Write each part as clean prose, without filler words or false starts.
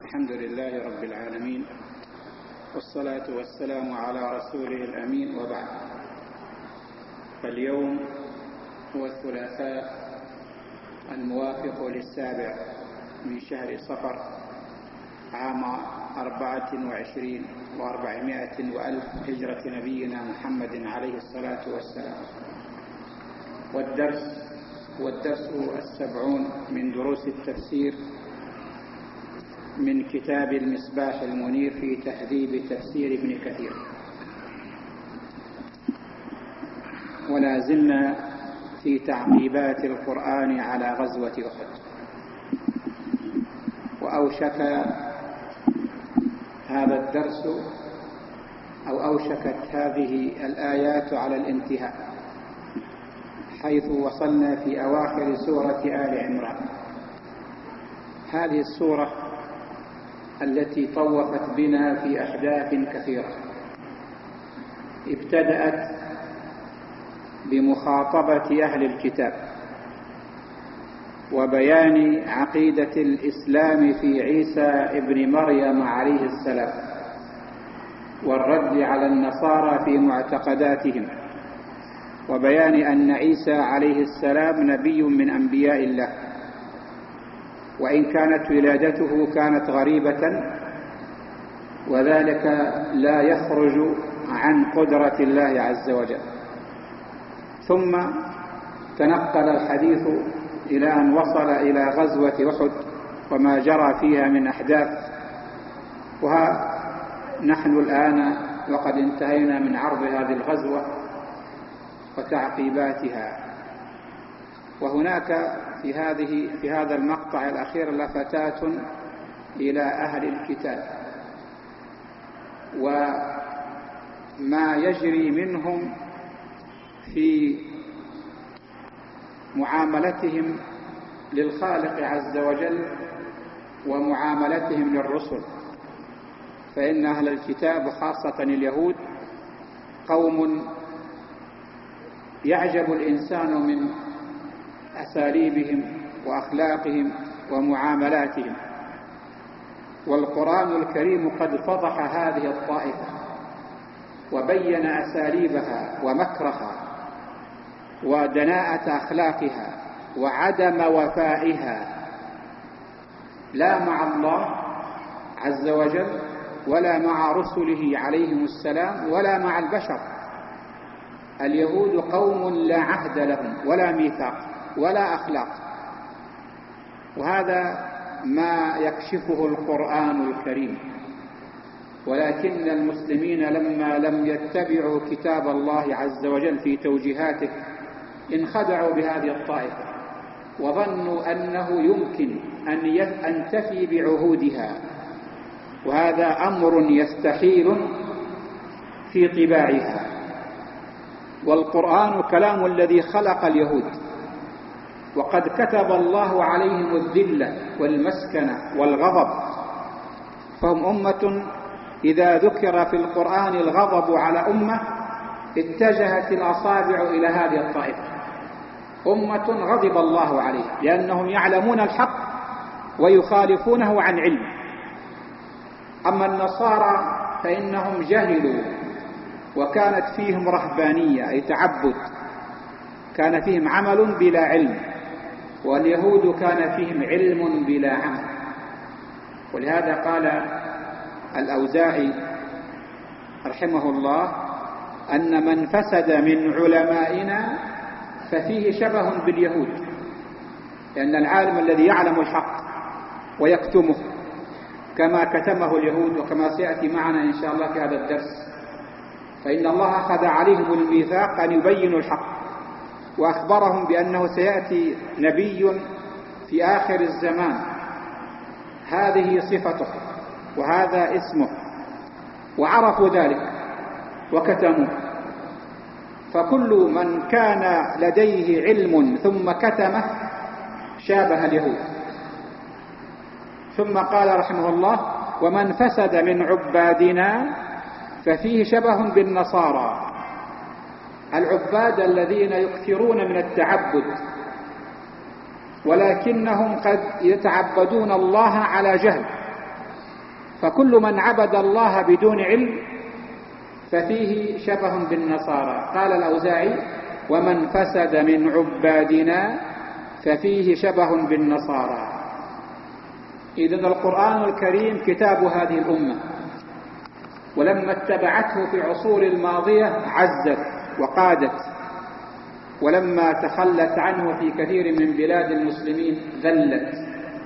الحمد لله رب العالمين، والصلاة والسلام على رسوله الأمين، وبعد. فاليوم هو الثلاثاء الموافق للسابع من شهر صفر عام 24 و400 وألف هجرة نبينا محمد عليه الصلاة والسلام. والدرس 70 من دروس التفسير من كتاب المصباح المنير في تهذيب تفسير ابن كثير. ولا زلنا في تعقيبات القرآن على غزوة أحد، وأوشك هذا الدرس أوشكت هذه الآيات على الانتهاء، حيث وصلنا في أواخر سورة آل عمران. هذه السورة التي طوفت بنا في أحداث كثيرة، ابتدأت بمخاطبة أهل الكتاب وبيان عقيدة الإسلام في عيسى ابن مريم عليه السلام، والرد على النصارى في معتقداتهم، وبيان أن عيسى عليه السلام نبي من أنبياء الله، وإن كانت ولادته كانت غريبة، وذلك لا يخرج عن قدرة الله عز وجل. ثم تنقل الحديث إلى أن وصل إلى غزوة أحد وما جرى فيها من أحداث، وها نحن الآن وقد انتهينا من عرض هذه الغزوة وتعقيباتها. وهناك في هذا المقطع الأخير لفتات إلى أهل الكتاب وما يجري منهم في معاملتهم للخالق عز وجل ومعاملتهم للرسل. فإن أهل الكتاب خاصة اليهود قوم يعجب الإنسان من أساليبهم وأخلاقهم ومعاملاتهم، والقرآن الكريم قد فضح هذه الطائفة وبين أساليبها ومكرها ودناءة أخلاقها وعدم وفائها، لا مع الله عز وجل ولا مع رسله عليهم السلام ولا مع البشر. اليهود قوم لا عهد لهم ولا ميثاق ولا أخلاق، وهذا ما يكشفه القرآن الكريم. ولكن المسلمين لما لم يتبعوا كتاب الله عز وجل في توجيهاته انخدعوا بهذه الطائفة وظنوا أنه يمكن أن تفي بعهودها، وهذا أمر يستحيل في طباعها. والقرآن كلام الذي خلق اليهود، وقد كتب الله عليهم الذلة والمسكنة والغضب، فهم أمة إذا ذكر في القرآن الغضب على أمة اتجهت الأصابع إلى هذه الطائفة، أمة غضب الله عليها لأنهم يعلمون الحق ويخالفونه عن علم. أما النصارى فإنهم جهلوا، وكانت فيهم رهبانية أي تعبد، كان فيهم عمل بلا علم، واليهود كان فيهم علم بلا عمل. ولهذا قال الأوزاعي رحمه الله أن من فسد من علمائنا ففيه شبه باليهود، لأن العالم الذي يعلم الحق ويكتمه كما كتمه اليهود، وكما سيأتي معنا إن شاء الله في هذا الدرس، فإن الله أخذ عليهم الميثاق أن يبينوا الحق، وأخبرهم بأنه سيأتي نبي في آخر الزمان هذه صفته وهذا اسمه، وعرفوا ذلك وكتموه. فكل من كان لديه علم ثم كتمه شابه اليهود. ثم قال رحمه الله: ومن فسد من عبادنا ففيه شبه بالنصارى. العباد الذين يكثرون من التعبد ولكنهم قد يتعبدون الله على جهل، فكل من عبد الله بدون علم ففيه شبه بالنصارى. قال الأوزاعي: ومن فسد من عبادنا ففيه شبه بالنصارى. إذن القرآن الكريم كتاب هذه الأمة، ولما اتبعته في العصور الماضية عزت وقادت، ولما تخلت عنه في كثير من بلاد المسلمين ذلت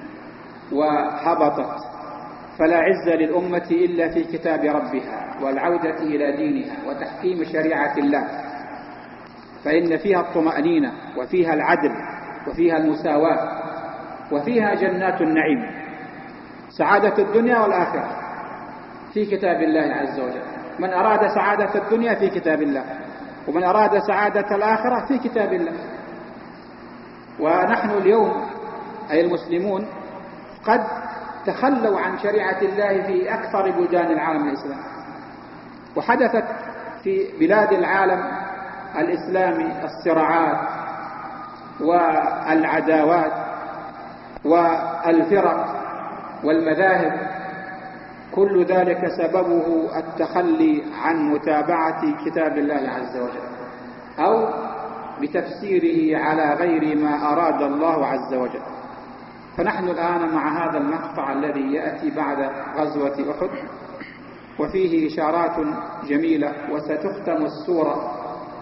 وهبطت. فلا عز للأمة إلا في كتاب ربها والعودة إلى دينها وتحكيم شريعة الله، فإن فيها الطمأنينة وفيها العدل وفيها المساواة وفيها جنات النعيم. سعادة الدنيا والآخرة في كتاب الله عز وجل. من أراد سعادة الدنيا في كتاب الله، ومن أراد سعادة الآخرة في كتاب الله. ونحن اليوم أي المسلمون قد تخلوا عن شريعة الله في أكثر بلدان العالم الإسلامي، وحدثت في بلاد العالم الإسلامي الصراعات والعداوات والفرق والمذاهب، كل ذلك سببه التخلي عن متابعة كتاب الله عز وجل أو بتفسيره على غير ما أراد الله عز وجل. فنحن الآن مع هذا المقطع الذي يأتي بعد غزوة أحد، وفيه إشارات جميلة، وستختم السورة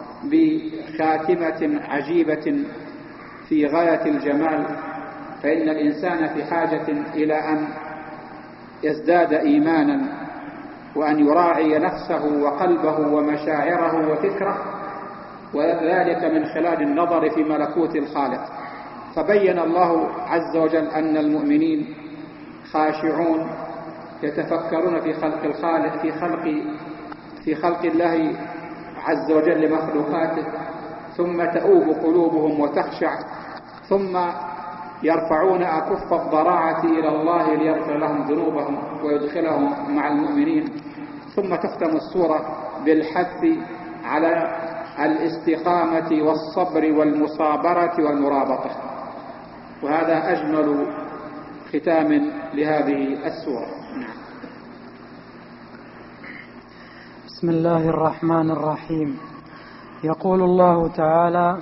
بخاتمة عجيبة في غاية الجمال. فإن الإنسان في حاجة إلى أن يزداد إيمانا، وأن يراعي نفسه وقلبه ومشاعره وفكره، وذلك من خلال النظر في ملكوت الخالق. فبين الله عز وجل أن المؤمنين خاشعون يتفكرون في خلق الخالق، في خلق الله عز وجل لمخلوقاته، ثم تؤوب قلوبهم وتخشع، ثم يرفعون أكف الضراعة إلى الله ليغفر لهم ذنوبهم ويدخلهم مع المؤمنين. ثم تختم السورة بالحث على الاستقامة والصبر والمصابرة والمرابطة، وهذا أجمل ختام لهذه السورة. بسم الله الرحمن الرحيم. يقول الله تعالى: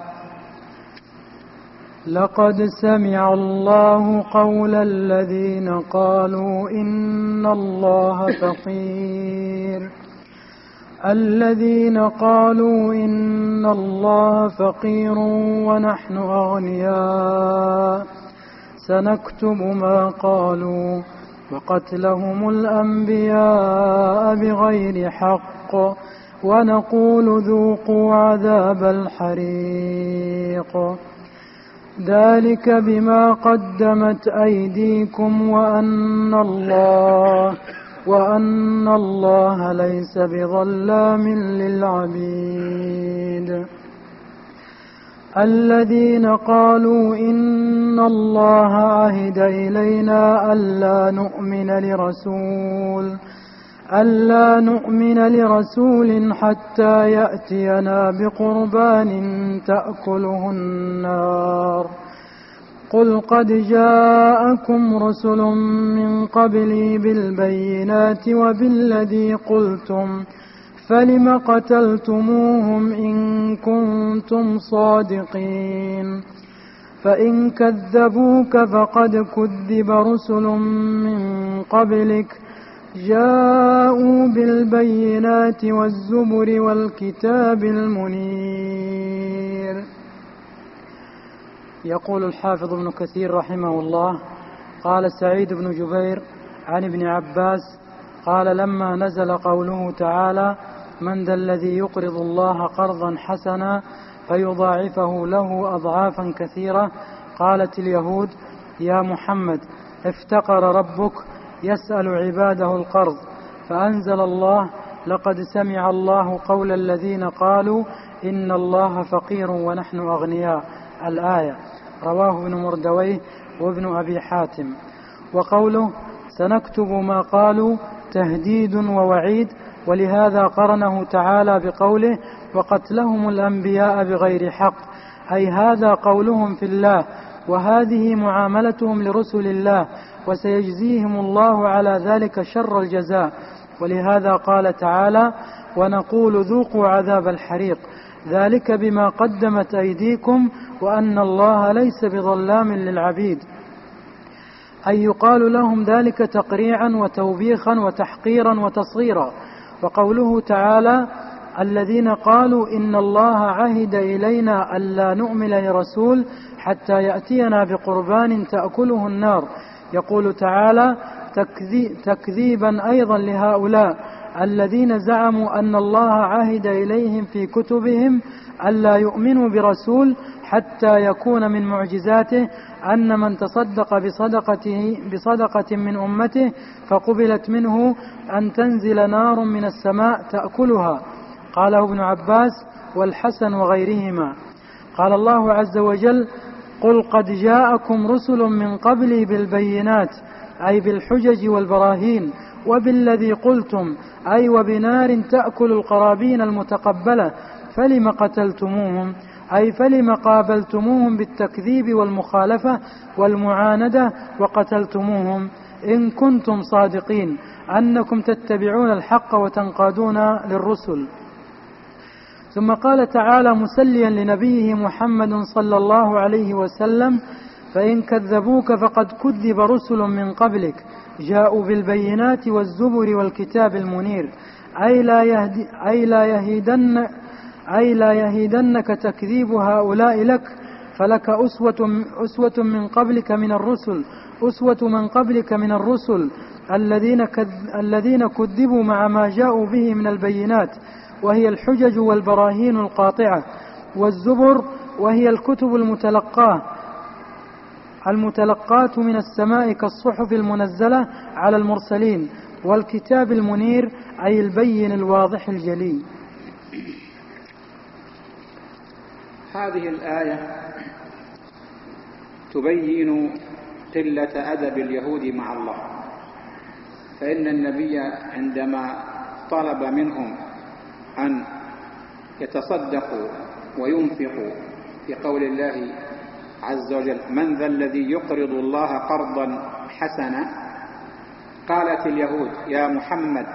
لقد سمع الله قول الذين قالوا إن الله فقير ونحن أغنياء سنكتب ما قالوا وقتلهم الأنبياء بغير حق ونقول ذوقوا عذاب الحريق ذلك بما قدمت أيديكم وأن الله ليس بظلام للعبيد. الذين قالوا إن الله عهد إلينا ألا نؤمن لرسول حتى يأتينا بقربان تأكله النار قل قد جاءكم رسل من قبلي بالبينات وبالذي قلتم فلم قتلتموهم إن كنتم صادقين فإن كذبوك فقد كذب رسل من قبلك جاءوا بالبينات والزبر والكتاب المنير. يقول الحافظ ابن كثير رحمه الله: قال سعيد بن جبير عن ابن عباس قال: لما نزل قوله تعالى: من ذا الذي يقرض الله قرضا حسنا فيضاعفه له أضعافا كثيرة، قالت اليهود: يا محمد افتقر ربك يسأل عباده القرض، فأنزل الله: لقد سمع الله قول الذين قالوا إن الله فقير ونحن أغنياء، الآية. رواه ابن مردويه وابن أبي حاتم. وقوله سنكتب ما قالوا تهديد ووعيد، ولهذا قرنه تعالى بقوله وقتلهم الأنبياء بغير حق، أي هذا قولهم في الله وهذه معاملتهم لرسل الله، وسيجزيهم الله على ذلك شر الجزاء. ولهذا قال تعالى: ونقول ذوقوا عذاب الحريق ذلك بما قدمت أيديكم وأن الله ليس بظلام للعبيد. أي يقال لهم ذلك تقريعا وتوبيخا وتحقيرا وتصغيرا. وقوله تعالى: الذين قالوا إن الله عهد إلينا ألا نؤمن لرسول حتى يأتينا بقربان تأكله النار. يقول تعالى تكذيبا أيضا لهؤلاء الذين زعموا أن الله عهد إليهم في كتبهم ألا يؤمنوا برسول حتى يكون من معجزاته أن من تصدق بصدقة من أمته فقبلت منه أن تنزل نار من السماء تأكلها. قاله ابن عباس والحسن وغيرهما. قال الله عز وجل: قل قد جاءكم رسل من قبلي بالبينات، أي بالحجج والبراهين، وبالذي قلتم، أي وبنار تأكل القرابين المتقبلة، فلم قتلتموهم، أي فلم قابلتموهم بالتكذيب والمخالفة والمعاندة وقتلتموهم إن كنتم صادقين أنكم تتبعون الحق وتنقادون للرسل. ثم قال تعالى مسليا لنبيه محمد صلى الله عليه وسلم: فإن كذبوك فقد كذب رسل من قبلك جاءوا بالبينات والزبر والكتاب المنير، أي لا يهيدنك تكذيب هؤلاء لك، فلك أسوة من قبلك من الرسل الذين كذبوا مع ما جاءوا به من البينات، وهي الحجج والبراهين القاطعة، والزبر وهي الكتب المتلقاة من السماء كالصحف المنزلة على المرسلين، والكتاب المنير أي البين الواضح الجلي. هذه الآية تبين قلة أدب اليهود مع الله، فإن النبي عندما طلب منهم أن يتصدقوا وينفقوا في قول الله عز وجل: من ذا الذي يقرض الله قرضا حسنا، قالت اليهود: يا محمد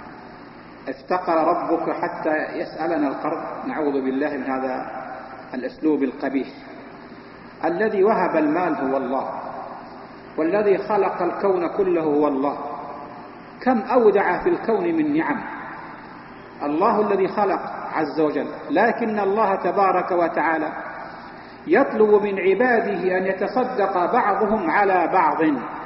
افتقر ربك حتى يسألنا القرض؟ نعوذ بالله من هذا الأسلوب القبيح. الذي وهب المال هو الله، والذي خلق الكون كله هو الله. كم أودع في الكون من نعم، الله الذي خلق عز وجل، لكن الله تبارك وتعالى يطلب من عباده أن يتصدق بعضهم على بعض،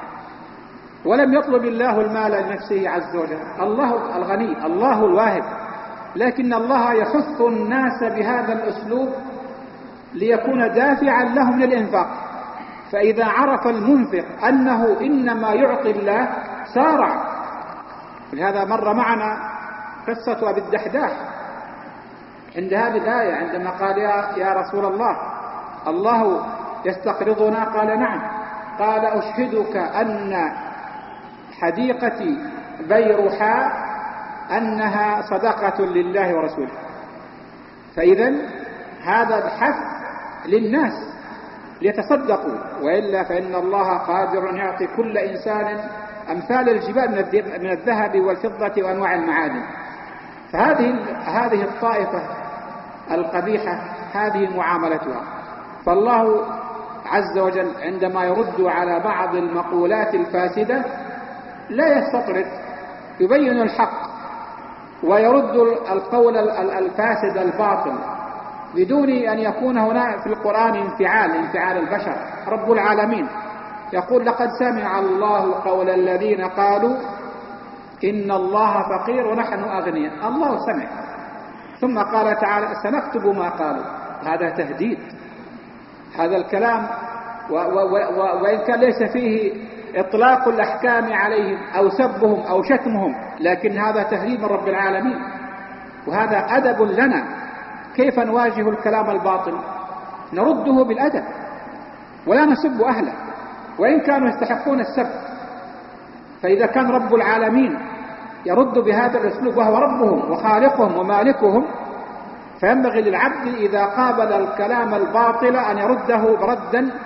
ولم يطلب الله المال لنفسه عز وجل. الله الغني، الله الواهب، لكن الله يحث الناس بهذا الأسلوب ليكون دافعا لهم للإنفاق. فإذا عرف المنفق أنه إنما يعطي الله سارع. لهذا مر معنا قصة أبي الدحداح عند هذه الآية، عندما قال: يا رسول الله يستقرضنا؟ قال: نعم. قال: أشهدك أن حديقتي بيرحاء أنها صدقة لله ورسوله. فإذا هذا الحث للناس ليتصدقوا، وإلا فإن الله قادر أن يعطي كل إنسان أمثال الجبال من الذهب والفضة وأنواع المعادن. فهذه الطائفة القبيحة هذه معاملتها. فالله عز وجل عندما يرد على بعض المقولات الفاسدة لا يستطرد، يبين الحق ويرد القول الفاسد الباطل بدون أن يكون هنا في القرآن انفعال البشر. رب العالمين يقول: لقد سمع الله قول الذين قالوا إن الله فقير ونحن أغنياء. الله سمع. ثم قال تعالى: سنكتب ما قالوا. هذا تهديد. هذا الكلام وإن كان ليس فيه إطلاق الأحكام عليهم أو سبهم أو شتمهم، لكن هذا تهديد من رب العالمين، وهذا أدب لنا. كيف نواجه الكلام الباطل؟ نرده بالأدب ولا نسب أهله وإن كانوا يستحقون السب. فإذا كان رب العالمين يرد بهذا الأسلوب وهو ربهم وخالقهم ومالكهم، فينبغي للعبد إذا قابل الكلام الباطل أن يرده بردا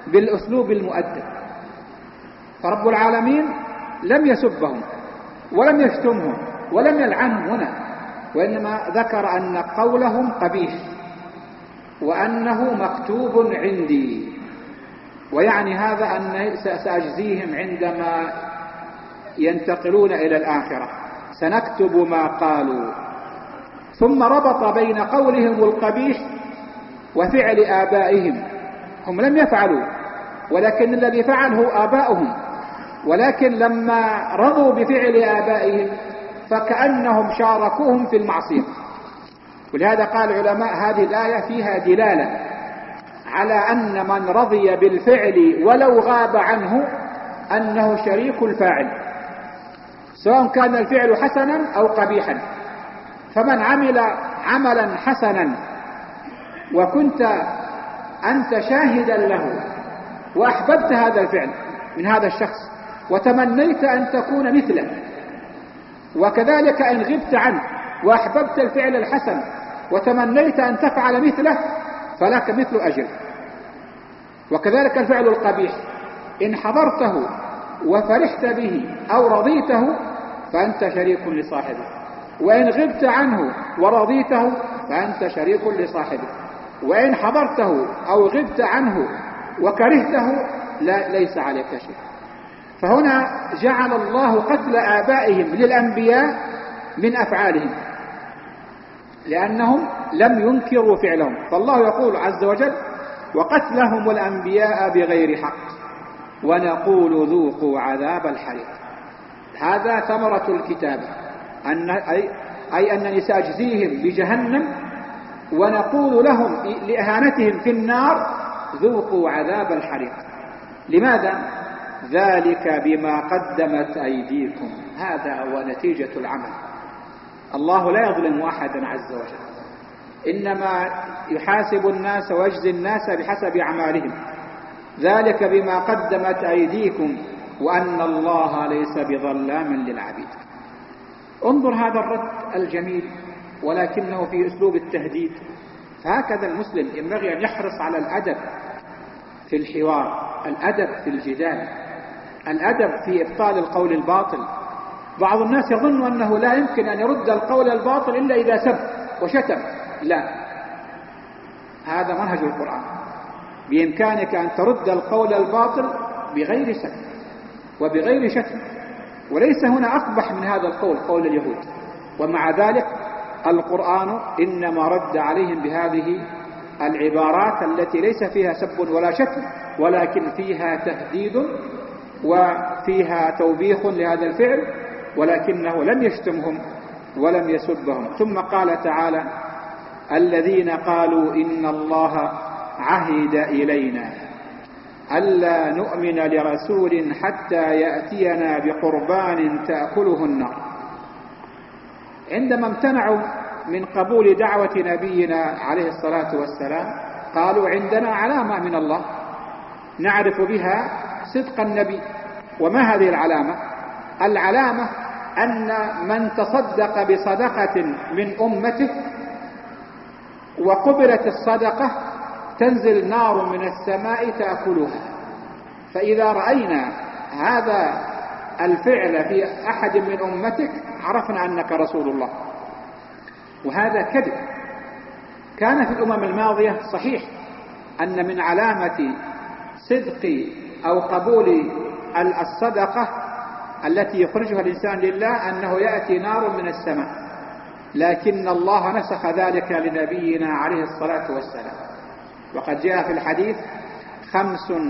بالأسلوب المؤدب. فرب العالمين لم يسبهم ولم يشتمهم ولم يلعنهم هنا، وإنما ذكر أن قولهم قبيح وأنه مكتوب عندي، ويعني هذا أن سأجزيهم عندما ينتقلون إلى الآخرة، سنكتب ما قالوا. ثم ربط بين قولهم القبيح وفعل آبائهم. هم لم يفعلوا، ولكن الذي فعله آباؤهم، ولكن لما رضوا بفعل آبائهم فكأنهم شاركوهم في المعصية. ولهذا قال العلماء هذه الآية فيها دلالة على أن من رضي بالفعل ولو غاب عنه أنه شريك الفاعل، سواء كان الفعل حسنا أو قبيحا. فمن عمل عملا حسنا وكنت أنت شاهدا له وأحببت هذا الفعل من هذا الشخص وتمنيت أن تكون مثله، وكذلك إن غبت عنه وأحببت الفعل الحسن وتمنيت أن تفعل مثله فلك مثل أجر. وكذلك الفعل القبيح إن حضرته وفرحت به أو رضيته فأنت شريك لصاحبه، وإن غبت عنه ورضيته فأنت شريك لصاحبه، وإن حضرته أو غبت عنه وكرهته ليس عليك شيء. فهنا جعل الله قتل آبائهم للأنبياء من أفعالهم، لأنهم لم ينكروا فعلهم. فالله يقول عز وجل: وقتلهم الأنبياء بغير حق ونقول ذوقوا عذاب الحريق. هذا ثمرة الكتابة، أي أنني سأجزيهم بجهنم، ونقول لهم لإهانتهم في النار: ذوقوا عذاب الحريق. لماذا؟ ذلك بما قدمت أيديكم. هذا هو نتيجة العمل. الله لا يظلم أحدا عز وجل، إنما يحاسب الناس ويجزي الناس بحسب أعمالهم. ذلك بما قدمت أيديكم وأن الله ليس بظلام للعبيد. انظر هذا الرد الجميل، ولكنه في أسلوب التهديد. فهكذا المسلم ينبغي أن يحرص على الأدب في الحوار، الأدب في الجدال، الأدب في إبطال القول الباطل. بعض الناس يظن أنه لا يمكن أن يرد القول الباطل إلا إذا سب وشتم. لا، هذا منهج القرآن. بإمكانك أن ترد القول الباطل بغير سب وبغير شتم، وليس هنا أقبح من هذا القول، قول اليهود. ومع ذلك القرآن إنما رد عليهم بهذه العبارات التي ليس فيها سب ولا شتم، ولكن فيها تهديد وفيها توبيخ لهذا الفعل، ولكنه لم يشتمهم ولم يسبهم. ثم قال تعالى: الذين قالوا إن الله عهد إلينا ألا نؤمن لرسول حتى يأتينا بقربان تأكله النار. عندما امتنعوا من قبول دعوة نبينا عليه الصلاة والسلام قالوا: عندنا علامة من الله نعرف بها صدق النبي. وما هذه العلامة؟ العلامة أن من تصدق بصدقة من أمته وقبلت الصدقة تنزل نار من السماء تأكلها. فإذا رأينا هذا الفعل في أحد من أمتك عرفنا أنك رسول الله. وهذا كذب. كان في الأمم الماضية صحيح أن من علامة صدق أو قبول الصدقة التي يخرجها الإنسان لله أنه يأتي نار من السماء، لكن الله نسخ ذلك لنبينا عليه الصلاة والسلام. وقد جاء في الحديث: 5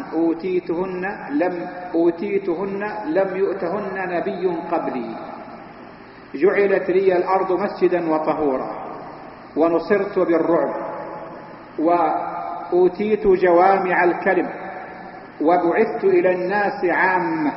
أوتيتهن لم يؤتهن نبي قبلي، جعلت لي الأرض مسجدا وطهورا، ونصرت بالرعب، وأوتيت جوامع الكلم، وبعثت إلى الناس عامة،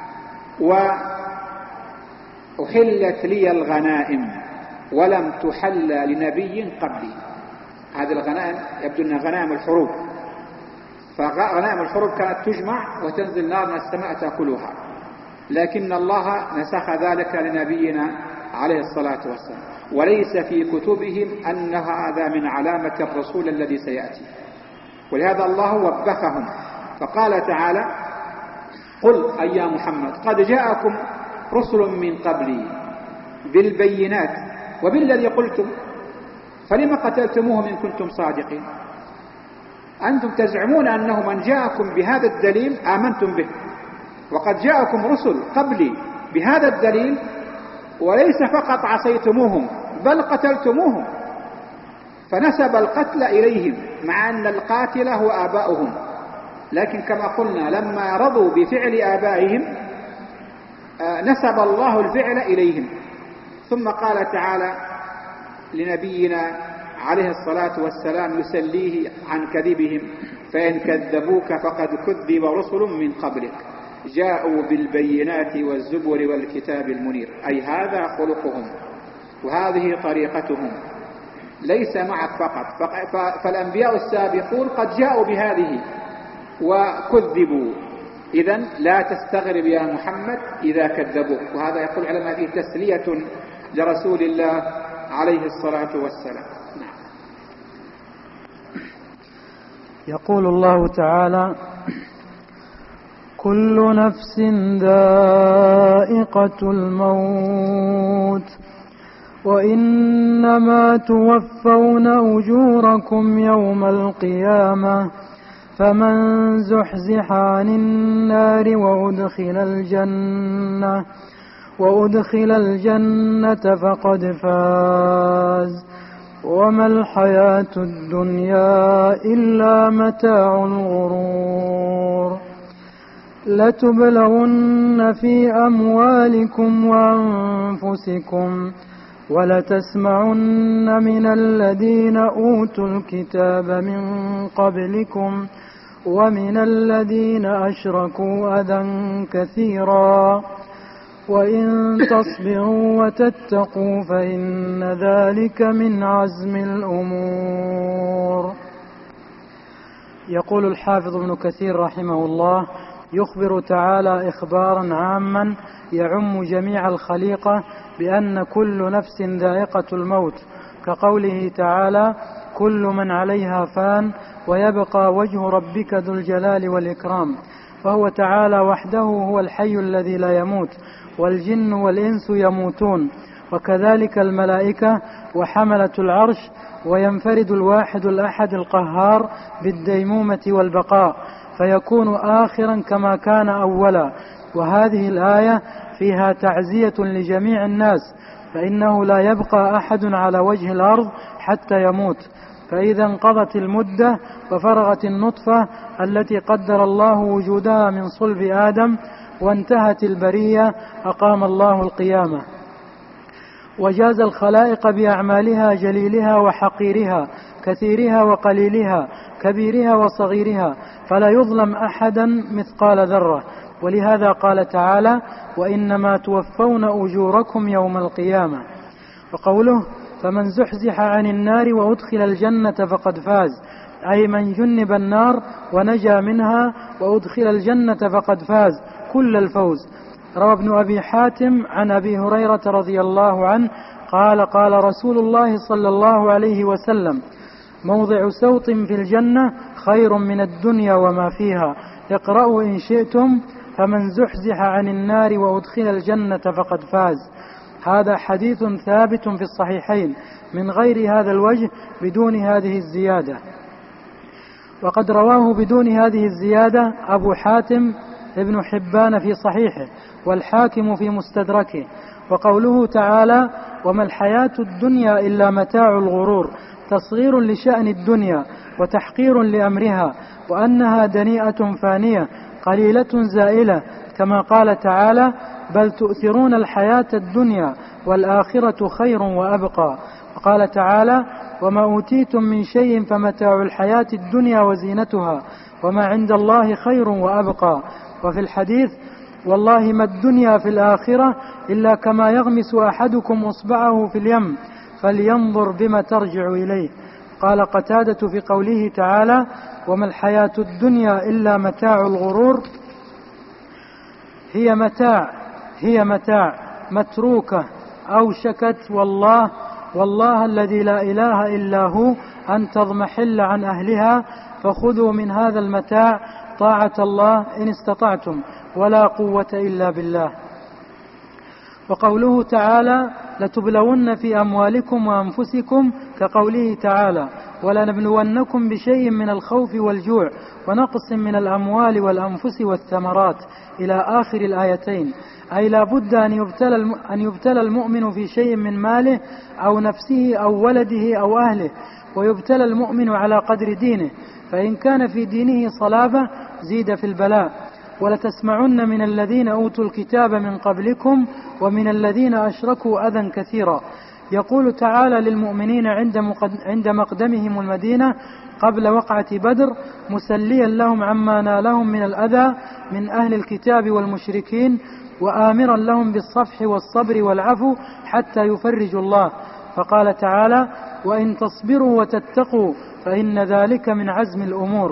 وأحلت لي الغنائم ولم تحل لنبي قبلي. هذه الغنائم يبدو أنها غنائم الحروب، فغنائم الحروب كانت تجمع وتنزل نار من السماء تأكلها، لكن الله نسخ ذلك لنبينا عليه الصلاة والسلام. وليس في كتبهم أن هذا من علامة الرسول الذي سيأتي. ولهذا الله وبخهم فقال تعالى: قل أي يا محمد قد جاءكم رسل من قبلي بالبينات وبالذي قلتم فلم قتلتموهم إن كنتم صادقين. أنتم تزعمون أنه من جاءكم بهذا الدليل آمنتم به، وقد جاءكم رسل قبلي بهذا الدليل وليس فقط عصيتموهم بل قتلتموهم، فنسب القتل إليهم مع أن القاتل هو آباؤهم. لكن كما قلنا لما رضوا بفعل آبائهم نسب الله الفعل إليهم. ثم قال تعالى لنبينا عليه الصلاة والسلام يسليه عن كذبهم: فإن كذبوك فقد كذب رسل من قبلك جاءوا بالبينات والزبر والكتاب المنير. أي هذا خلقهم وهذه طريقتهم، ليس معك فقط. فالأنبياء السابقون قد جاءوا بهذه وكذبوا، إذن لا تستغرب يا محمد إذا كذبوك. وهذا يقول على فيه تسلية لرسول الله عليه الصلاة والسلام. يقول الله تعالى: كل نفس ذائقة الموت وإنما توفون أجوركم يوم القيامة فمن زحزح عن النار وأدخل الجنة فقد فاز وما الحياة الدنيا إلا متاع الغرور. لتبلغن في أموالكم وأنفسكم ولتسمعن من الذين أوتوا الكتاب من قبلكم ومن الذين أشركوا أذى كثيرا وإن تصبروا وتتقوا فإن ذلك من عزم الأمور. يقول الحافظ ابن كثير رحمه الله: يخبر تعالى إخبارا عاما يعم جميع الخليقة بأن كل نفس ذائقة الموت، كقوله تعالى: كل من عليها فان ويبقى وجه ربك ذو الجلال والإكرام. فهو تعالى وحده هو الحي الذي لا يموت، والجن والإنس يموتون، وكذلك الملائكة وحملة العرش، وينفرد الواحد الأحد القهار بالديمومة والبقاء فيكون آخرا كما كان أولا. وهذه الآية فيها تعزية لجميع الناس، فإنه لا يبقى أحد على وجه الأرض حتى يموت. فإذا انقضت المدة وفرغت النطفة التي قدر الله وجودها من صلب آدم وانتهت البرية أقام الله القيامة، وجاز الخلائق بأعمالها جليلها وحقيرها، كثيرها وقليلها، كبيرها وصغيرها، فلا يظلم أحدا مثقال ذرة. ولهذا قال تعالى: وإنما توفون أجوركم يوم القيامة. وقوله: فمن زحزح عن النار وأدخل الجنة فقد فاز، أي من جنب النار ونجا منها وأدخل الجنة فقد فاز كل الفوز. روى ابن أبي حاتم عن أبي هريرة رضي الله عنه قال: قال رسول الله صلى الله عليه وسلم: موضع سوط في الجنة خير من الدنيا وما فيها، اقرأوا إن شئتم: فمن زحزح عن النار وأدخل الجنة فقد فاز. هذا حديث ثابت في الصحيحين من غير هذا الوجه بدون هذه الزيادة. وقد رواه بدون هذه الزيادة أبو حاتم ابن حبان في صحيحه، والحاكم في مستدركه. وقوله تعالى: وما الحياة الدنيا إلا متاع الغرور، تصغير لشأن الدنيا وتحقير لأمرها، وأنها دنيئة فانية قليلة زائلة، كما قال تعالى: بل تؤثرون الحياة الدنيا والآخرة خير وأبقى. وقال تعالى: وما أوتيتم من شيء فمتاع الحياة الدنيا وزينتها وما عند الله خير وأبقى. وفي الحديث: والله ما الدنيا في الآخرة إلا كما يغمس أحدكم أصبعه في اليم فلينظر بما ترجع إليه. قال قتادة في قوله تعالى: وما الحياة الدنيا إلا متاع الغرور، هي متاع متروكة أوشكت والله الذي لا إله إلا هو أن تضمحل عن أهلها، فخذوا من هذا المتاع طاعة الله إن استطعتم ولا قوة إلا بالله. وقوله تعالى لتبلون في أموالكم وأنفسكم كقوله تعالى ولنبلونكم بشيء من الخوف والجوع ونقص من الأموال والأنفس والثمرات إلى آخر الآيتين، أي لا بد أن يبتلى المؤمن في شيء من ماله أو نفسه أو ولده أو أهله، ويبتلى المؤمن على قدر دينه، فإن كان في دينه صلابة زيد في البلاء. ولتسمعن من الذين أوتوا الكتاب من قبلكم ومن الذين أشركوا أذى كثيرا. يقول تعالى للمؤمنين عند مقدمهم المدينة قبل وقعة بدر مسليا لهم عما نالهم من الأذى من أهل الكتاب والمشركين، وآمرا لهم بالصفح والصبر والعفو حتى يفرجوا الله. فقال تعالى وإن تصبروا وتتقوا فإن ذلك من عزم الأمور.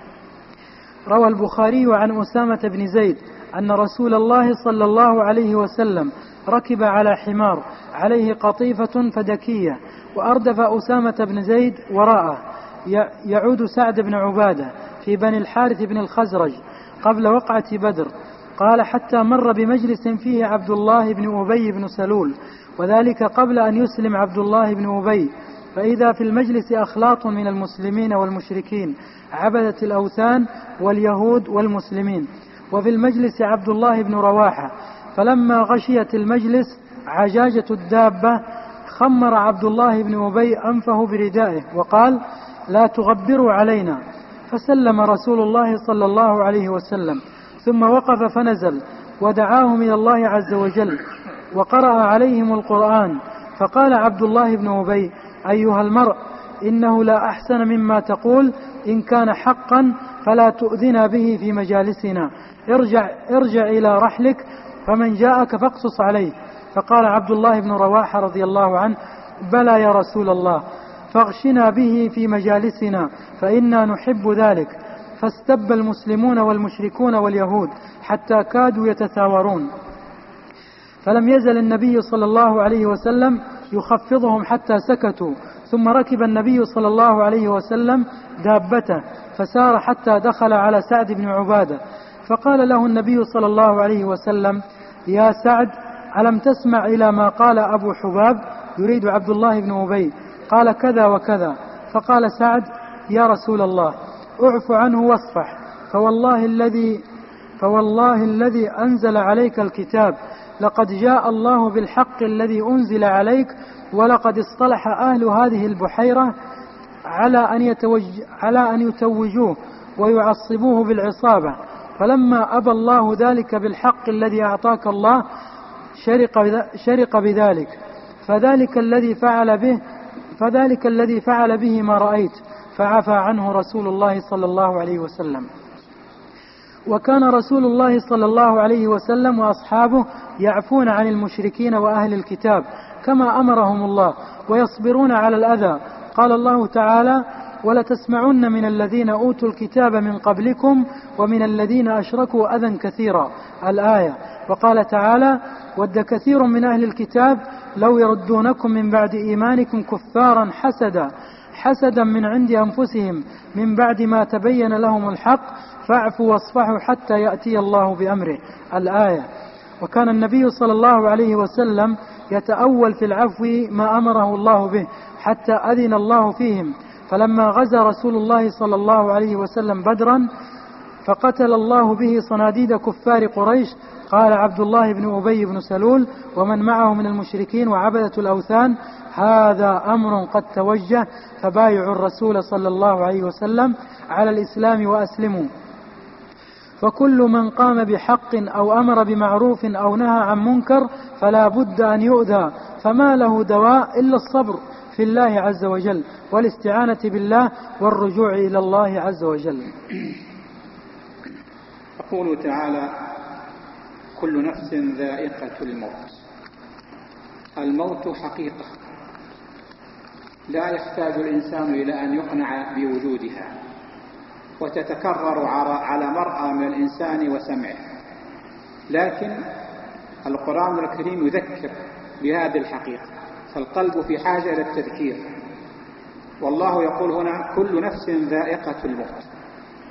روى البخاري عن أسامة بن زيد أن رسول الله صلى الله عليه وسلم ركب على حمار عليه قطيفة فدكية، وأردف أسامة بن زيد وراءه يعود سعد بن عبادة في بني الحارث بن الخزرج قبل وقعة بدر. قال حتى مر بمجلس فيه عبد الله بن أبي بن سلول، وذلك قبل أن يسلم عبد الله بن أبي، فإذا في المجلس أخلاط من المسلمين والمشركين عبدة الأوثان واليهود والمسلمين، وفي المجلس عبد الله بن رواحة. فلما غشيت المجلس عجاجة الدابة خمر عبد الله بن أبي أنفه بردائه وقال لا تغبروا علينا، فسلم رسول الله صلى الله عليه وسلم ثم وقف فنزل ودعاهم إلى الله عز وجل وقرأ عليهم القرآن. فقال عبد الله بن أبي أيها المرء إنه لا أحسن مما تقول، إن كان حقا فلا تؤذنا به في مجالسنا، ارجع إلى رحلك فمن جاءك فاقصص عليه. فقال عبد الله بن رواحة رضي الله عنه بلى يا رسول الله، فاغشنا به في مجالسنا فإنا نحب ذلك. فاستب المسلمون والمشركون واليهود حتى كادوا يتثاورون، فلم يزل النبي صلى الله عليه وسلم يخفضهم حتى سكتوا، ثم ركب النبي صلى الله عليه وسلم دابته فسار حتى دخل على سعد بن عبادة، فقال له النبي صلى الله عليه وسلم يا سعد ألم تسمع إلى ما قال أبو حباب؟ يريد عبد الله بن أبي. قال كذا وكذا. فقال سعد يا رسول الله اعف عنه واصفح، فوالله الذي أنزل عليك الكتاب لقد جاء الله بالحق الذي أنزل عليك، ولقد اصطلح أهل هذه البحيرة على أن يتوجوه ويعصبوه بالعصابة، فلما أبى الله ذلك بالحق الذي أعطاك الله شرق بذلك، فذلك الذي فعل به ما رأيت، فعفى عنه رسول الله صلى الله عليه وسلم. وكان رسول الله صلى الله عليه وسلم وأصحابه يعفون عن المشركين وأهل الكتاب كما أمرهم الله، ويصبرون على الأذى. قال الله تعالى ولتسمعن من الذين أوتوا الكتاب من قبلكم ومن الذين أشركوا أذى كثيرا، الآية. وقال تعالى ود كثير من أهل الكتاب لو يردونكم من بعد إيمانكم كفارا حسدا من عند أنفسهم من بعد ما تبين لهم الحق فاعفوا واصفحوا حتى يأتي الله بأمره، الآية. وكان النبي صلى الله عليه وسلم يتأول في العفو ما أمره الله به حتى أذن الله فيهم. فلما غزا رسول الله صلى الله عليه وسلم بدرا فقتل الله به صناديد كفار قريش، قال عبد الله بن أبي بن سلول ومن معه من المشركين وعبدة الأوثان هذا أمر قد توجه، فبايعوا الرسول صلى الله عليه وسلم على الإسلام وأسلموا. فكل من قام بحق أو أمر بمعروف أو نهى عن منكر فلا بد أن يؤذى، فما له دواء إلا الصبر في الله عز وجل والاستعانة بالله والرجوع إلى الله عز وجل. يقول تعالى كل نفس ذائقة الموت. الموت حقيقة لا يحتاج الإنسان إلى أن يقنع بوجودها، وتتكرر على مرأى من الإنسان وسمعه، لكن القرآن الكريم يذكر بهذه الحقيقة، فالقلب في حاجة إلى التذكير. والله يقول هنا كل نفس ذائقة الموت،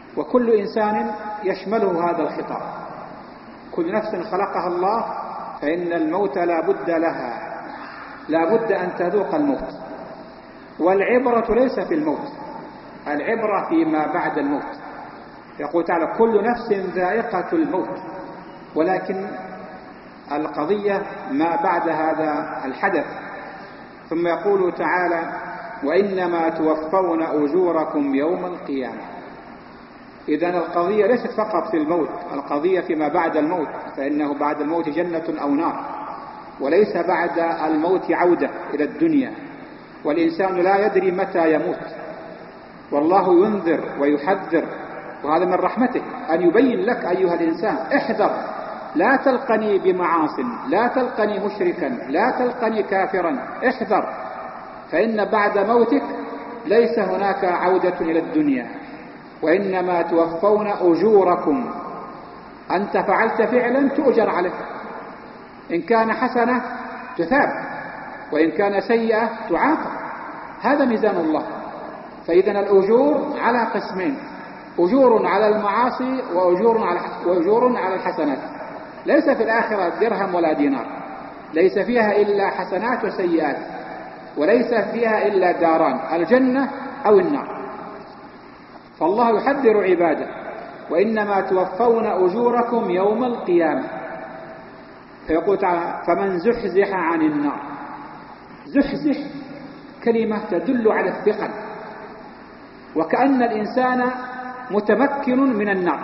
وكل إنسان يشمله هذا الخطاب. كل نفس خلقها الله فإن الموت لا بد لها، لا بد أن تذوق الموت. والعبرة ليس في الموت، العبرة فيما بعد الموت. يقول تعالى كل نفس ذائقة الموت، ولكن القضية ما بعد هذا الحدث. ثم يقول تعالى وإنما توفون أجوركم يوم القيامة. إذن القضية ليست فقط في الموت، القضية فيما بعد الموت، فإنه بعد الموت جنة أو نار، وليس بعد الموت عودة إلى الدنيا. والإنسان لا يدري متى يموت، والله ينذر ويحذر، وهذا من رحمته أن يبين لك أيها الإنسان احذر، لا تلقني بمعاص، لا تلقني مشركا، لا تلقني كافرا، احذر، فإن بعد موتك ليس هناك عودة إلى الدنيا، وإنما توفون أجوركم. أنت فعلت فعلا تؤجر عليه، إن كان حسنة تثاب، وإن كان سيئة تعاقب. هذا ميزان الله. فإذن الأجور على قسمين: أجور على المعاصي وأجور على الحسنات. ليس في الآخرة درهم ولا دينار، ليس فيها إلا حسنات وسيئات، وليس فيها إلا داران: الجنة أو النار. فالله يحذر عباده وإنما توفون أجوركم يوم القيامة. فيقول تعالى فمن زحزح عن النار. زحزح كلمة تدل على الثقل، وكأن الإنسان متمكن من النار،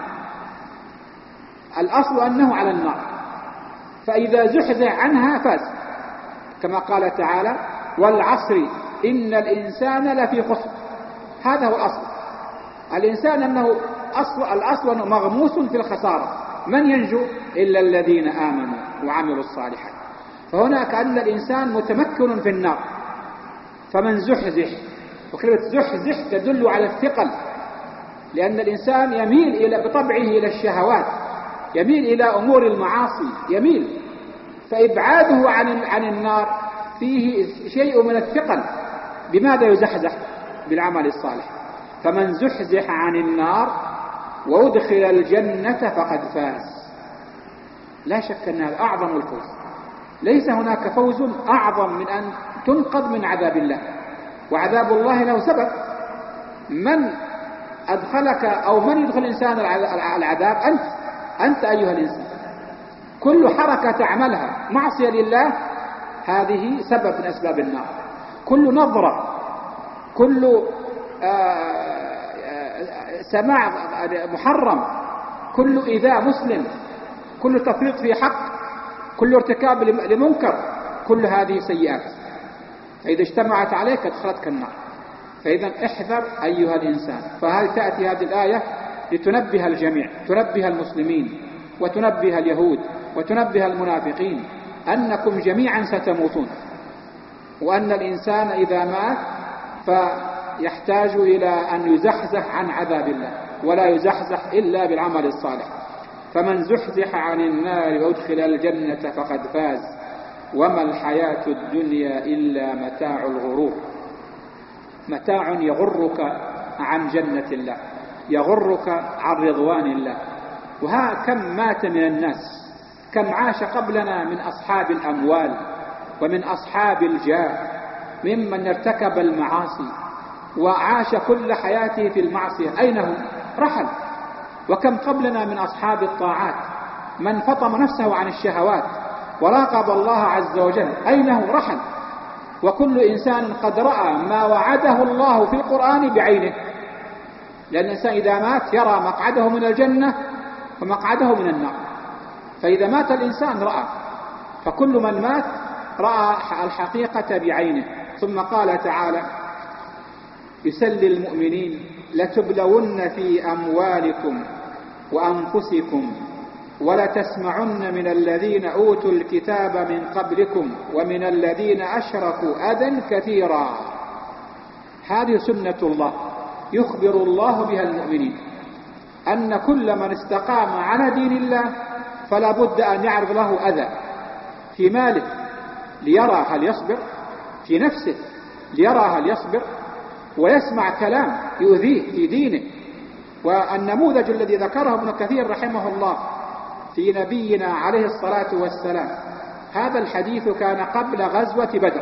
الأصل أنه على النار، فإذا زحزح عنها فاز، كما قال تعالى والعصر إن الإنسان لفي خسر. هذا هو الأصل، الإنسان أنه الأصل أنه مغموس في الخسارة. من ينجو إلا الذين آمنوا وعملوا الصالحات. فهنا كأن الإنسان متمكن في النار. فمن زحزح، وكلمة زحزح تدل على الثقل، لأن الإنسان يميل بطبعه إلى الشهوات، يميل إلى أمور المعاصي، يميل، فإبعاده عن النار فيه شيء من الثقل. بماذا يزحزح؟ بالعمل الصالح. فمن زحزح عن النار وأدخل الجنة فقد فاز. لا شك أن هذا أعظم الفوز، ليس هناك فوز أعظم من أن تنقذ من عذاب الله. وعذاب الله له سبب، من أدخلك أو من يدخل الإنسان العذاب؟ أنت أيها الإنسان. كل حركة تعملها معصية لله هذه سبب من أسباب النار. كل نظرة، كل سماع محرم، كل إيذاء مسلم، كل تفريط في حق، كل ارتكاب لمنكر، كل هذه سيئات، فإذا اجتمعت عليك ادخلتك النار. فإذا احذر أيها الإنسان. فهل تأتي هذه الآية لتنبه الجميع، تنبه المسلمين وتنبه اليهود وتنبه المنافقين أنكم جميعا ستموتون، وأن الإنسان إذا مات فيحتاج إلى أن يزحزح عن عذاب الله، ولا يزحزح إلا بالعمل الصالح. فمن زحزح عن النار وأدخل الجنة فقد فاز وما الحياة الدنيا إلا متاع الغرور. متاع يغرك عن جنة الله، يغرك عن رضوان الله. وها كم مات من الناس، كم عاش قبلنا من أصحاب الأموال ومن أصحاب الجاه، ممن ارتكب المعاصي وعاش كل حياته في المعصية. أين هم؟ رحل. وكم قبلنا من أصحاب الطاعات من فطم نفسه عن الشهوات وراقب الله عز وجل، أين هو؟ رحل. وكل إنسان قد رأى ما وعده الله في القرآن بعينه، لأن الإنسان إذا مات يرى مقعده من الجنة ومقعده من النار. فإذا مات الإنسان رأى، فكل من مات رأى الحقيقة بعينه. ثم قال تعالى يسلي المؤمنين لتبلون في أموالكم وأنفسكم ولتسمعن من الذين أوتوا الكتاب من قبلكم ومن الذين أشركوا أذى كثيرا. هذه سنة الله يخبر الله بها المؤمنين، أن كل من استقام على دين الله فلا بد أن يعرض له أذى في ماله ليرى هل يصبر، في نفسه ليرى هل يصبر، ويسمع كلام يؤذيه في دينه، والنموذج الذي ذكره ابن كثير رحمه الله في نبينا عليه الصلاة والسلام، هذا الحديث كان قبل غزوة بدر،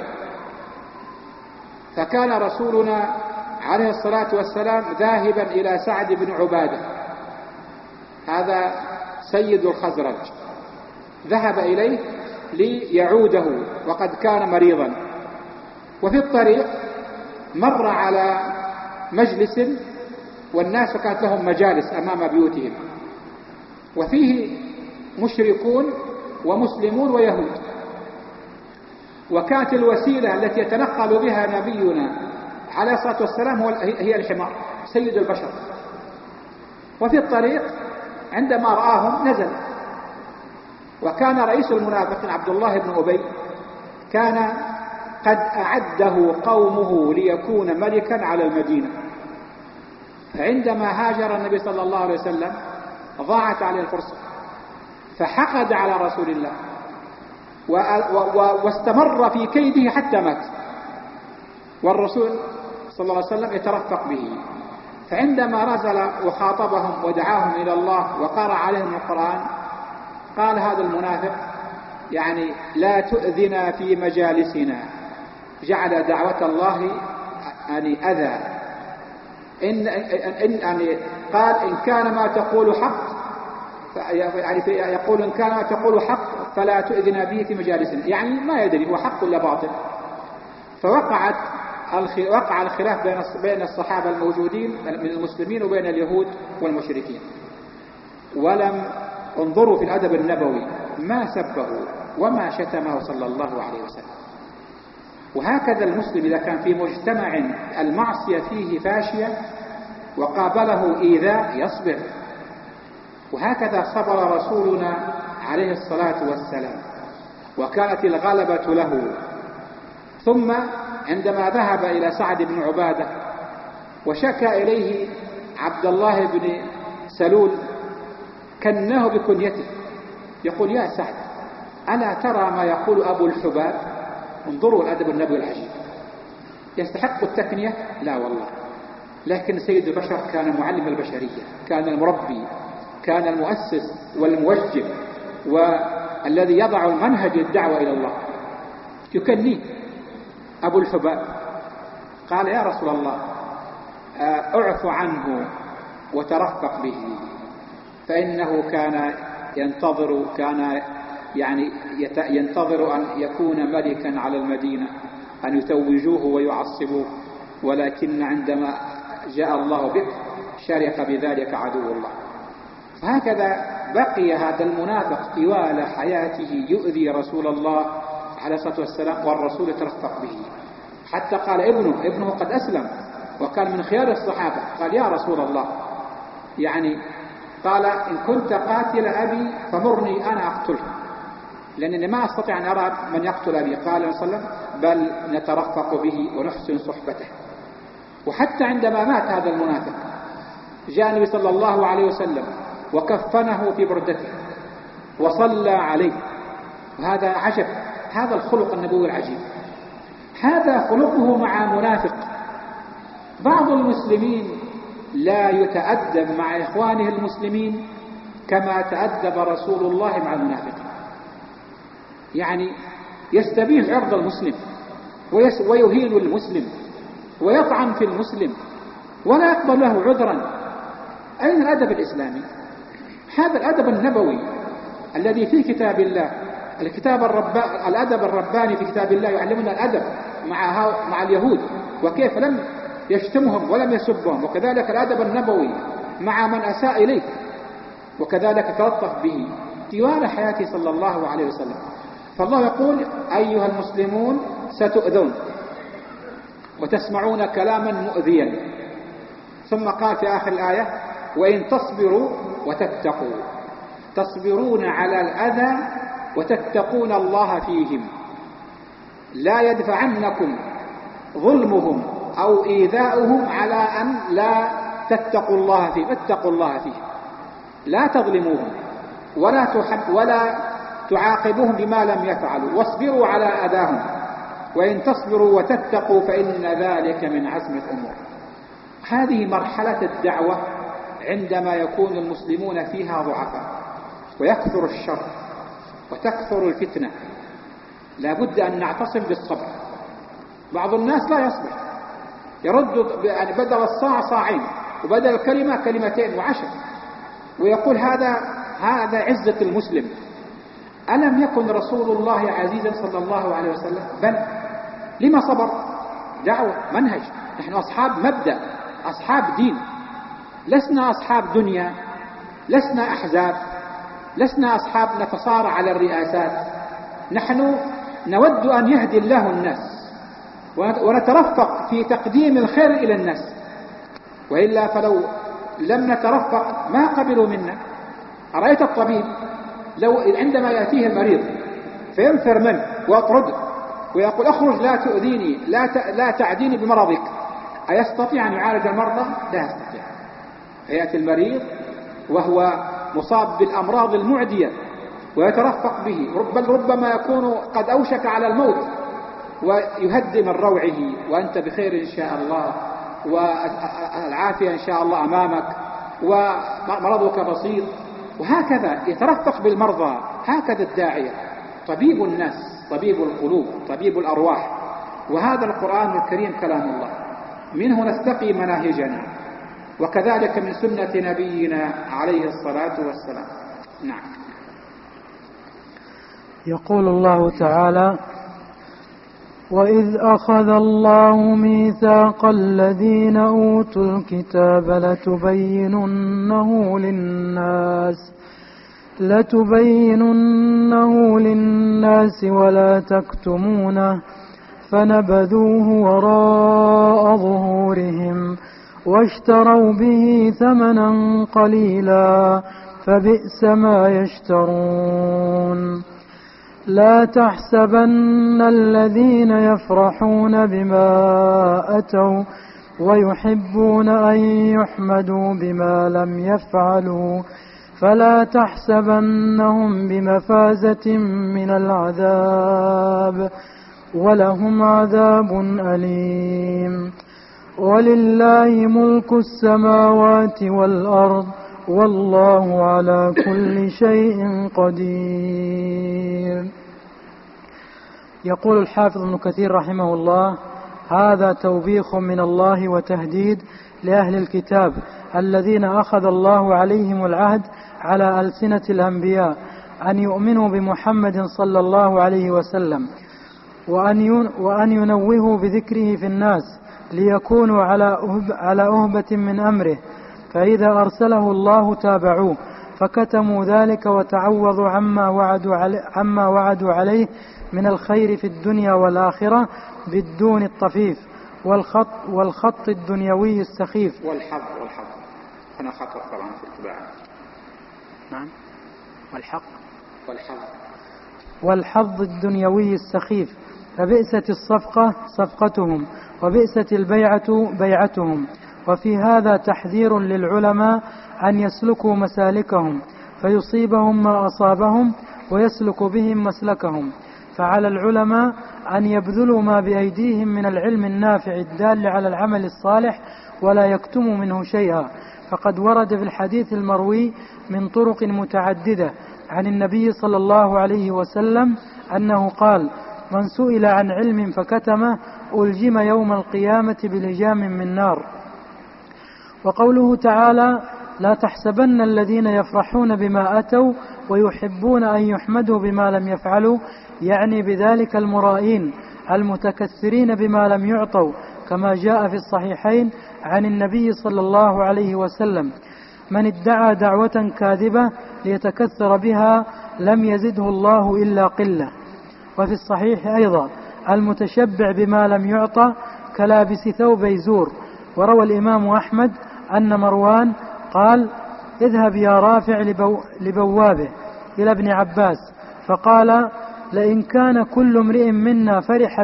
فكان رسولنا عليه الصلاة والسلام ذاهبا إلى سعد بن عبادة، هذا سيد الخزرج، ذهب إليه ليعوده وقد كان مريضا، وفي الطريق مر على مجلس، والناس كانت لهم مجالس أمام بيوتهم، وفيه مشركون ومسلمون ويهود، وكانت الوسيلة التي يتنقل بها نبينا عليه الصلاة والسلام هي الحمار سيد البشر. وفي الطريق عندما رآهم نزل، وكان رئيس المنافقين عبد الله بن أبي كان قد أعده قومه ليكون ملكا على المدينة، فعندما هاجر النبي صلى الله عليه وسلم ضاعت عليه الفرصة، فحقد على رسول الله واستمر في كيده حتى مات، والرسول صلى الله عليه وسلم يترفق به. فعندما نزل وخاطبهم ودعاهم إلى الله وقرأ عليهم القرآن، قال هذا المنافق يعني لا تؤذنا في مجالسنا، جعل دعوة الله يعني أذى، يعني قال إن كان ما تقول حق، يعني يقول إن كان ما تقول حق فلا تؤذنا به في مجالسنا، يعني ما يدري هو حق ولا باطل. وقع الخلاف بين الصحابة الموجودين من المسلمين وبين اليهود والمشركين، ولم انظروا في الأدب النبوي ما سبه وما شتمه صلى الله عليه وسلم. وهكذا المسلم إذا كان في مجتمع المعصية فيه فاشية وقابله إيذاء يصبر، وهكذا صبر رسولنا عليه الصلاة والسلام وكانت الغلبة له. ثم عندما ذهب إلى سعد بن عبادة وشكى إليه عبد الله بن سلول كناه بكنيته، يقول يا سعد ألا ترى ما يقول أبو الحباب؟ انظروا الأدب النبوي العجيب، يستحق التكنية؟ لا والله، لكن سيد البشر كان معلم البشرية، كان المربي، كان المؤسس والموجه والذي يضع المنهج للدعوة إلى الله، يكنيه أبو الحباب. قال يا رسول الله اعف عنه وترفق به، فإنه كان ينتظر أن يكون ملكا على المدينة، أن يتوجوه ويعصبوه، ولكن عندما جاء الله بك شرق بذلك عدو الله. فهكذا بقي هذا المنافق طوال حياته يؤذي رسول الله عليه الصلاة والسلام، والرسول يترفق به، حتى قال ابنه قد أسلم وكان من خيار الصحابة، قال يا رسول الله يعني قال إن كنت قاتل أبي فمرني أنا أقتله، لأنني ما أستطيع أن أرى من يقتل أبي. قال صلى الله عليه وسلم بل نترفق به ونحسن صحبته. وحتى عندما مات هذا المنافق جاء النبي صلى الله عليه وسلم وكفنه في بردته وصلى عليه، وهذا عجب، هذا الخلق النبوي العجيب، هذا خلقه مع منافق. بعض المسلمين لا يتأدب مع إخوانه المسلمين كما تأدب رسول الله مع المنافقين، يعني يستبيح عرض المسلم ويهين المسلم ويطعن في المسلم ولا يقبل له عذرا. أين الأدب الإسلامي؟ هذا الأدب النبوي الذي في كتاب الله، الأدب الرباني في كتاب الله يعلمنا الأدب مع اليهود وكيف لم يشتمهم ولم يسبهم، وكذلك الأدب النبوي مع من أساء إليك، وكذلك تلطف به طوال حياته صلى الله عليه وسلم. فالله يقول أيها المسلمون ستؤذون وتسمعون كلاما مؤذيا، ثم قال في آخر الآية وإن تصبروا وتتقوا، تصبرون على الأذى وتتقون الله فيهم، لا يدفعنكم ظلمهم أو إيذاؤهم على أن لا تتقوا الله فيهم. اتقوا الله فيهم، لا تظلموهم ولا تعاقبوهم بما لم يفعلوا، واصبروا على أذاهم، وإن تصبروا وتتقوا فإن ذلك من عزم الأمور. هذه مرحلة الدعوة عندما يكون المسلمون فيها ضعفاء ويكثر الشر وتكثر الفتنة لا بد أن نعتصم بالصبر. بعض الناس لا يصبر، يرد يعني بدل الصاع صاعين وبدل الكلمة كلمتين وعشر، ويقول هذا عزة المسلم. ألم يكن رسول الله عزيزا صلى الله عليه وسلم؟ بل لما صبر؟ دعوة، منهج. نحن أصحاب مبدأ، أصحاب دين، لسنا أصحاب دنيا، لسنا أحزاب، لسنا أصحاب نتصارع على الرئاسات. نحن نود أن يهدي الله الناس ونترفق في تقديم الخير إلى الناس، وإلا فلو لم نترفق ما قبلوا منا. أرأيت الطبيب لو عندما يأتيه المريض فينفر منه ويطرده ويقول اخرج لا تؤذيني لا تعديني بمرضك، أيستطيع أن يعالج المرضى؟ لا يستطيع. فيأتي المريض وهو مصاب بالأمراض المعدية ويترفق به، بل ربما يكون قد أوشك على الموت، ويهدي من روعه وأنت بخير إن شاء الله والعافية إن شاء الله أمامك ومرضك بسيط. وهكذا يترفق بالمرضى. هكذا الداعية طبيب الناس، طبيب القلوب، طبيب الأرواح. وهذا القرآن الكريم كلام الله، منه نستقي مناهجنا، وكذلك من سنة نبينا عليه الصلاة والسلام. نعم. يقول الله تعالى: وإذ أخذ الله ميثاق الذين أوتوا الكتاب لتبيننه للناس ولا تكتمونه فنبذوه وراء ظهورهم واشتروا به ثمنا قليلا فبئس ما يشترون. لا تحسبن الذين يفرحون بما أتوا ويحبون أن يحمدوا بما لم يفعلوا فلا تحسبنهم بمفازة من العذاب ولهم عذاب أليم. ولله ملك السماوات والأرض والله على كل شيء قدير. يقول الحافظ ابن كثير رحمه الله: هذا توبيخ من الله وتهديد لأهل الكتاب الذين أخذ الله عليهم العهد على ألسنة الأنبياء أن يؤمنوا بمحمد صلى الله عليه وسلم وأن ينوهوا بذكره في الناس ليكونوا على أهبة من أمره، فإذا أرسله الله تابعوه فكتموا ذلك وتعوضوا عما وعدوا عليه من الخير في الدنيا والآخرة بالدون الطفيف والخط الدنيوي السخيف والحظ أنا خطأ طبعا في الطباعة. نعم. والحظ الدنيوي السخيف، فبئست الصفقة صفقتهم وبئست البيعة بيعتهم. وفي هذا تحذير للعلماء أن يسلكوا مسالكهم فيصيبهم ما أصابهم ويسلك بهم مسلكهم. فعلى العلماء أن يبذلوا ما بأيديهم من العلم النافع الدال على العمل الصالح ولا يكتموا منه شيئا، فقد ورد في الحديث المروي من طرق متعددة عن النبي صلى الله عليه وسلم أنه قال: من سئل عن علم فكتمه ألجم يوم القيامة بلجام من نار. وقوله تعالى: لا تحسبن الذين يفرحون بما أتوا ويحبون أن يحمدوا بما لم يفعلوا، يعني بذلك المرائين المتكثرين بما لم يعطوا، كما جاء في الصحيحين عن النبي صلى الله عليه وسلم: من ادعى دعوة كاذبة ليتكثر بها لم يزده الله إلا قلة. وفي الصحيح أيضا: المتشبع بما لم يعطى كلابس ثوب زور. وروى الإمام أحمد أن مروان قال: اذهب يا رافع لبوابه إلى ابن عباس فقال: لئن كان كل امرئ منا فرح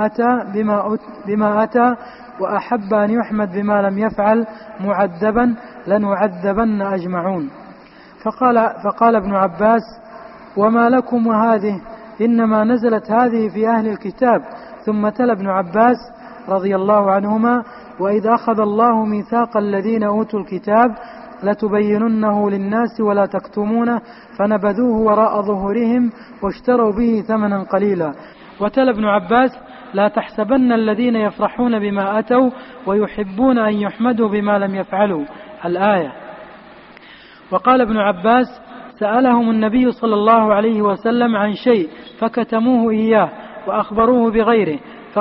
بما أتى وأحب أن يحمد بما لم يفعل معذبا لنعذبن أجمعون. فقال ابن عباس: وما لكم وهذه؟ إنما نزلت هذه في أهل الكتاب. ثم تلا ابن عباس رضي الله عنهما: وإذ أخذ الله ميثاق الذين أوتوا الكتاب لتبيننه للناس ولا تكتمونه فنبذوه وراء ظهورهم واشتروا به ثمنا قليلا. وتلا ابن عباس: لا تحسبن الذين يفرحون بما أتوا ويحبون أن يحمدوا بما لم يفعلوا، الآية. وقال ابن عباس: سألهم النبي صلى الله عليه وسلم عن شيء فكتموه إياه وأخبروه بغيره،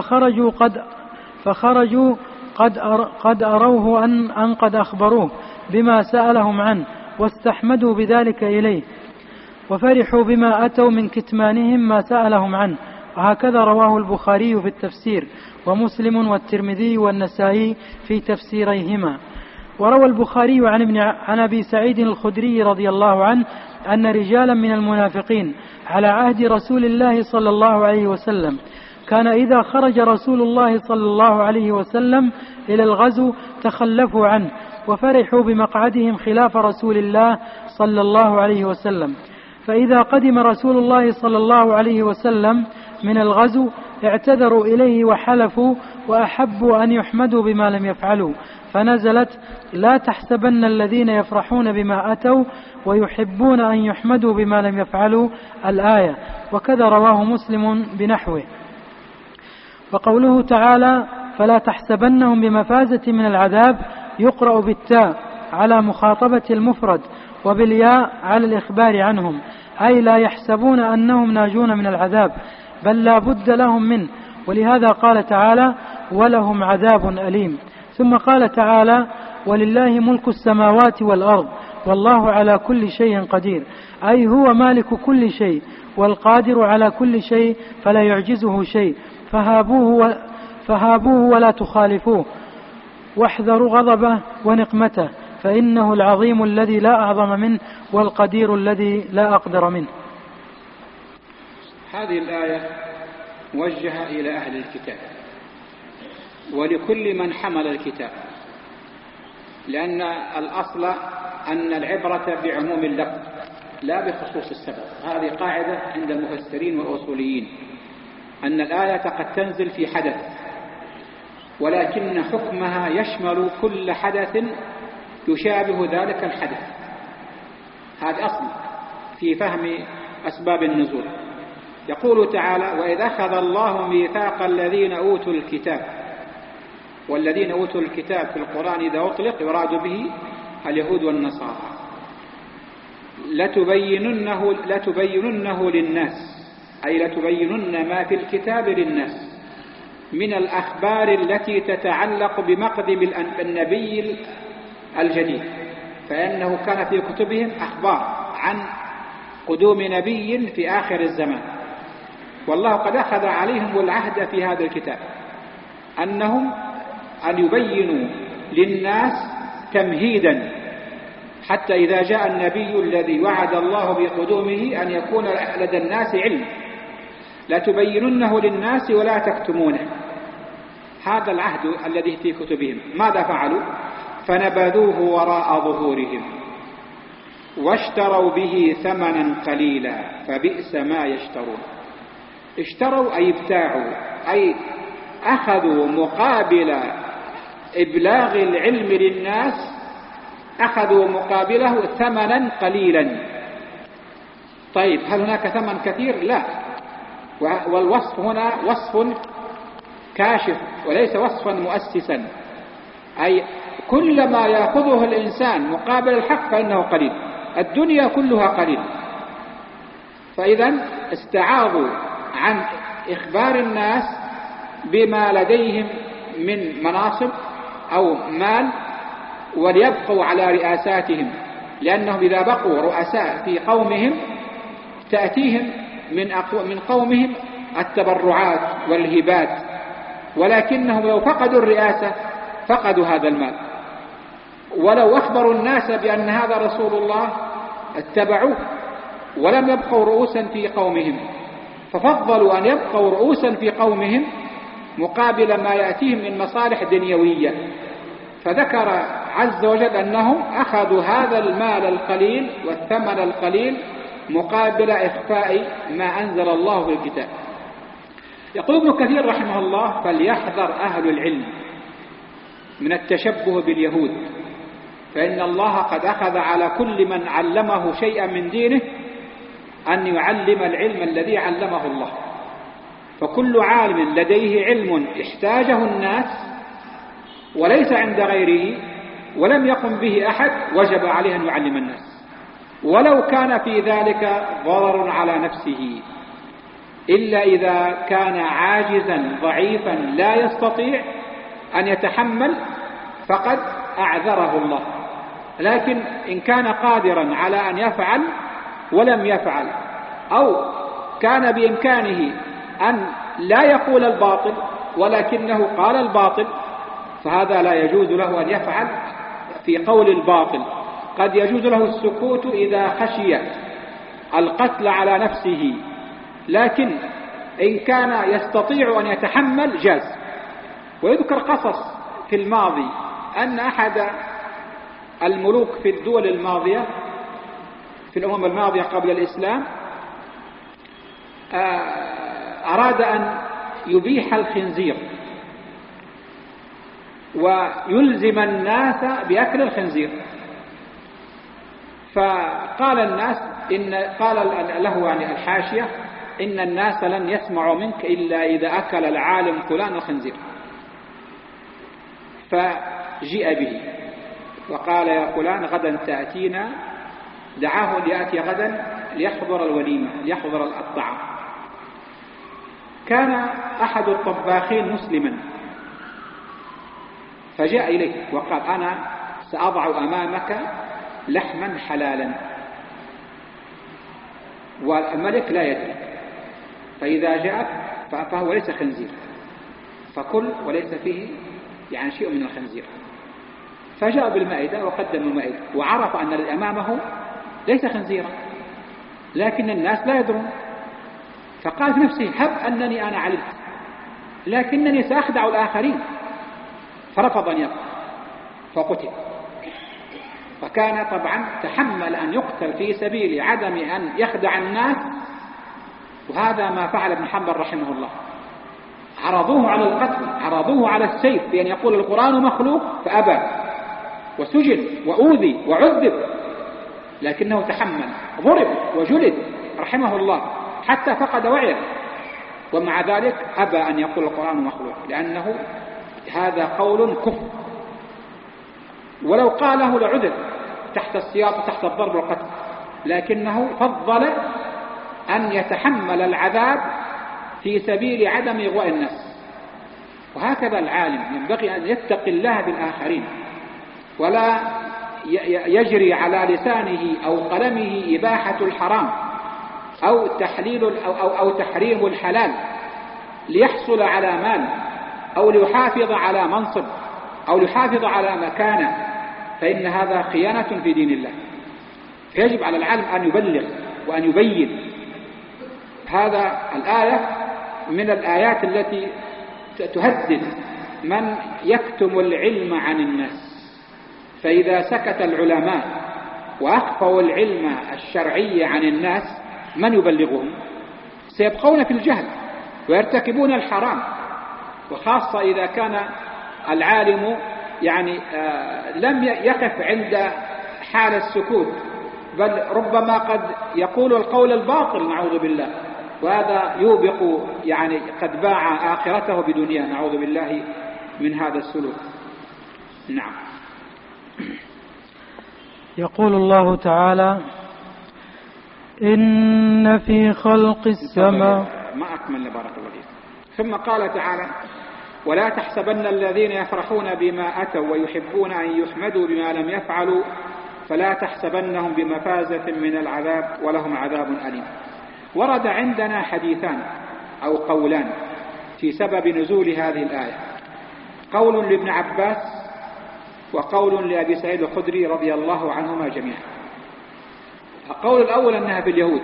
فخرجوا قد أروه أن قد أخبروه بما سألهم عنه واستحمدوا بذلك إليه، وفرحوا بما أتوا من كتمانهم ما سألهم عنه. وهكذا رواه البخاري في التفسير، ومسلم والترمذي والنسائي في تفسيريهما. وروى البخاري عن أبي سعيد الخدري رضي الله عنه أن رجالا من المنافقين على عهد رسول الله صلى الله عليه وسلم كان إذا خرج رسول الله صلى الله عليه وسلم إلى الغزو تخلفوا عنه وفرحوا بمقعدهم خلاف رسول الله صلى الله عليه وسلم، فإذا قدم رسول الله صلى الله عليه وسلم من الغزو اعتذروا إليه وحلفوا وأحبوا أن يحمدوا بما لم يفعلوا، فنزلت: لا تحسبن الذين يفرحون بما أتوا ويحبون أن يحمدوا بما لم يفعلوا، الآية. وكذا رواه مسلم بنحوه. وقوله تعالى: فلا تحسبنهم بمفازة من العذاب، يقرأ بالتاء على مخاطبة المفرد وبالياء على الإخبار عنهم، أي لا يحسبون أنهم ناجون من العذاب، بل لا بد لهم منه. ولهذا قال تعالى: ولهم عذاب أليم. ثم قال تعالى: ولله ملك السماوات والأرض والله على كل شيء قدير، أي هو مالك كل شيء والقادر على كل شيء فلا يعجزه شيء، فهابوه ولا تخالفوه، واحذروا غضبه ونقمته، فإنه العظيم الذي لا أعظم منه والقدير الذي لا أقدر منه. هذه الآية موجهة إلى أهل الكتاب ولكل من حمل الكتاب، لأن الأصل أن العبرة بعموم اللفظ لا بخصوص السبب. هذه قاعدة عند المفسرين والأصوليين، أن الآية قد تنزل في حدث ولكن حكمها يشمل كل حدث يشابه ذلك الحدث. هذا أصل في فهم أسباب النزول. يقول تعالى: وإذا أخذ الله ميثاق الذين أوتوا الكتاب، والذين أوتوا الكتاب في القرآن إذا أطلق يراد به اليهود والنصارى، لتبيننه للناس، أي لتبينن ما في الكتاب للناس من الأخبار التي تتعلق بمقدم النبي الجديد، فإنه كان في كتبهم أخبار عن قدوم نبي في آخر الزمان، والله قد أخذ عليهم العهد في هذا الكتاب أنهم أن يبينوا للناس تمهيدا حتى إذا جاء النبي الذي وعد الله بقدومه أن يكون لدى الناس علم، لتبيننه للناس ولا تكتمونه. هذا العهد الذي في كتبهم. ماذا فعلوا؟ فنبذوه وراء ظهورهم واشتروا به ثمنا قليلا فبئس ما يشترون. اشتروا أي ابتاعوا، أي أخذوا مقابل إبلاغ العلم للناس، أخذوا مقابله ثمنا قليلا. طيب، هل هناك ثمن كثير؟ لا، والوصف هنا وصف كاشف وليس وصفا مؤسسا، أي كل ما يأخذه الإنسان مقابل الحق فإنه قليل، الدنيا كلها قليل. فإذا استعاضوا عن إخبار الناس بما لديهم من مناصب أو مال وليبقوا على رئاساتهم، لأنهم إذا بقوا رؤساء في قومهم تأتيهم من قومهم التبرعات والهبات، ولكنهم لو فقدوا الرئاسة فقدوا هذا المال. ولو أخبروا الناس بأن هذا رسول الله اتبعوه ولم يبقوا رؤوسا في قومهم، ففضلوا أن يبقوا رؤوسا في قومهم مقابل ما يأتيهم من مصالح دنيوية. فذكر عز وجل أنهم أخذوا هذا المال القليل والثمن القليل مقابل إخفاء ما أنزل الله في الكتاب. يقول ابن كثير رحمه الله: فليحذر أهل العلم من التشبه باليهود فإن الله قد أخذ على كل من علمه شيئا من دينه أن يعلم العلم الذي علمه الله. فكل عالم لديه علم احتاجه الناس وليس عند غيره ولم يقم به أحد وجب عليه أن يعلم الناس، ولو كان في ذلك ضرر على نفسه، إلا إذا كان عاجزا ضعيفا لا يستطيع أن يتحمل فقد أعذره الله. لكن إن كان قادرا على أن يفعل ولم يفعل، أو كان بإمكانه أن لا يقول الباطل ولكنه قال الباطل، فهذا لا يجوز له أن يفعل في قول الباطل. قد يجوز له السكوت إذا خشي القتل على نفسه، لكن إن كان يستطيع أن يتحمل جاز. ويذكر قصص في الماضي أن أحد الملوك في الدول الماضية في الأمم الماضية قبل الإسلام أراد أن يبيح الخنزير ويلزم الناس بأكل الخنزير، فقال الناس قال له يعني الحاشية إن الناس لن يسمعوا منك إلا إذا أكل العالم فلان الخنزير. فجيء به وقال يا فلان غدا تأتينا، دعاه ليأتي غدا ليحضر الوليمة ليحضر الطعام. كان أحد الطباخين مسلما فجاء إليه وقال أنا سأضع أمامك لحما حلالا والملك لا يدري، فإذا جاءك فهو ليس خنزير فكل وليس فيه يعني شيء من الخنزير. فجاء بالمائدة وقدم المائدة وعرف أن الذي أمامه ليس خنزيرا لكن الناس لا يدرون، فقال في نفسه هب أنني أنا علمت لكنني سأخدع الآخرين، فرفض أن يقتل فقتل. فكان طبعا تحمل أن يقتل في سبيل عدم أن يخدع الناس، وهذا ما فعل ابن حنبل رحمه الله. عرضوه على القتل، عرضوه على السيف بأن يقول القرآن مخلوق فأبى، وسجن وأوذي وعذب، لكنه تحمل، ضرب وجلد رحمه الله حتى فقد وعيه، ومع ذلك أبى أن يقول القرآن مخلوق، لأنه هذا قول كفر، ولو قاله لعذر تحت السياط تحت الضرب والقتل، لكنه فضل أن يتحمل العذاب في سبيل عدم إغواء الناس. وهكذا العالم ينبغي أن يتقي الله بالآخرين، ولا يجري على لسانه أو قلمه إباحة الحرام أو تحليل أو تحريم الحلال ليحصل على مال أو ليحافظ على منصب أو ليحافظ على مكانة، فإن هذا خيانة في دين الله. فيجب على العالم أن يبلغ وأن يبين. هذا الآية من الآيات التي تهدد من يكتم العلم عن الناس، فإذا سكت العلماء وأخفوا العلم الشرعي عن الناس من يبلغهم؟ سيبقون في الجهل ويرتكبون الحرام، وخاصة إذا كان العالم يعني لم يقف عند حال السكوت، بل ربما قد يقول القول الباطل نعوذ بالله، وهذا يوبق يعني قد باع آخرته بدنيا، نعوذ بالله من هذا السلوك. نعم. يقول الله تعالى إن في خلق السماء ما أكمل بارك الله فيك. ثم قال تعالى ولا تحسبن الذين يفرحون بما أتوا ويحبون أن يحمدوا بما لم يفعلوا فلا تحسبنهم بمفازة من العذاب ولهم عذاب أليم. ورد عندنا حديثان أو قولان في سبب نزول هذه الآية، قول لابن عباس وقول لأبي سعيد الخدري رضي الله عنهما جميعا. القول الأول أنها في اليهود،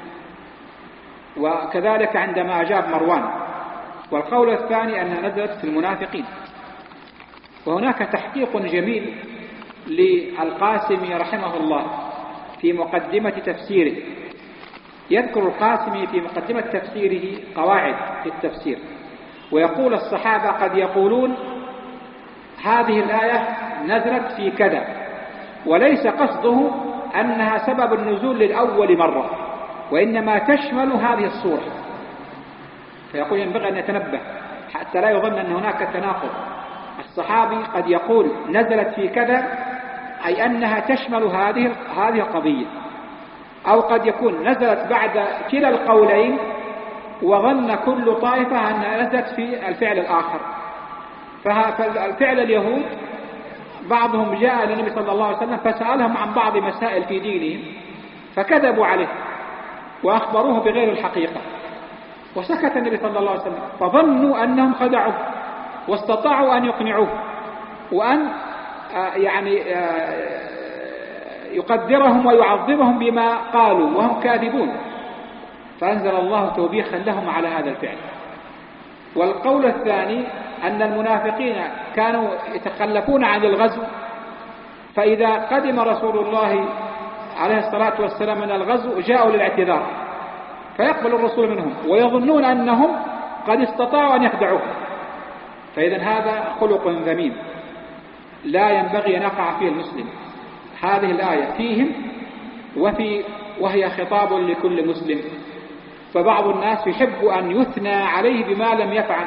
وكذلك عندما أجاب مروان، والقول الثاني أنها نزلت في المنافقين. وهناك تحقيق جميل للقاسمي رحمه الله في مقدمة تفسيره، يذكر القاسمي في مقدمة تفسيره قواعد في التفسير، ويقول الصحابة قد يقولون هذه الآية نزلت في كذا وليس قصده أنها سبب النزول للأول مرة، وإنما تشمل هذه الصورة. فيقول ينبغي أن يتنبه حتى لا يظن أن هناك تناقض. الصحابي قد يقول نزلت في كذا، أي أنها تشمل هذه القضية، أو قد يكون نزلت بعد كلا القولين وظن كل طائفة أنها نزلت في الفعل الآخر. فالفعل اليهود بعضهم جاء للنبي صلى الله عليه وسلم فسألهم عن بعض مسائل في دينهم فكذبوا عليه وأخبروه بغير الحقيقة، وسكت النبي صلى الله عليه وسلم، فظنوا أنهم خدعوه واستطاعوا أن يقنعوه وأن يقدرهم ويعظمهم بما قالوا وهم كاذبون، فأنزل الله توبيخا لهم على هذا الفعل. والقول الثاني أن المنافقين كانوا يتخلفون عن الغزو، فإذا قدم رسول الله عليه الصلاة والسلام من الغزو جاءوا للاعتذار، فيقبل الرسول منهم ويظنون أنهم قد استطاعوا أن يخدعوه. فإذا هذا خلق ذميم لا ينبغي أن يقع فيه المسلم. هذه الآية فيهم وهي خطاب لكل مسلم. فبعض الناس يحب أن يثنى عليه بما لم يفعل،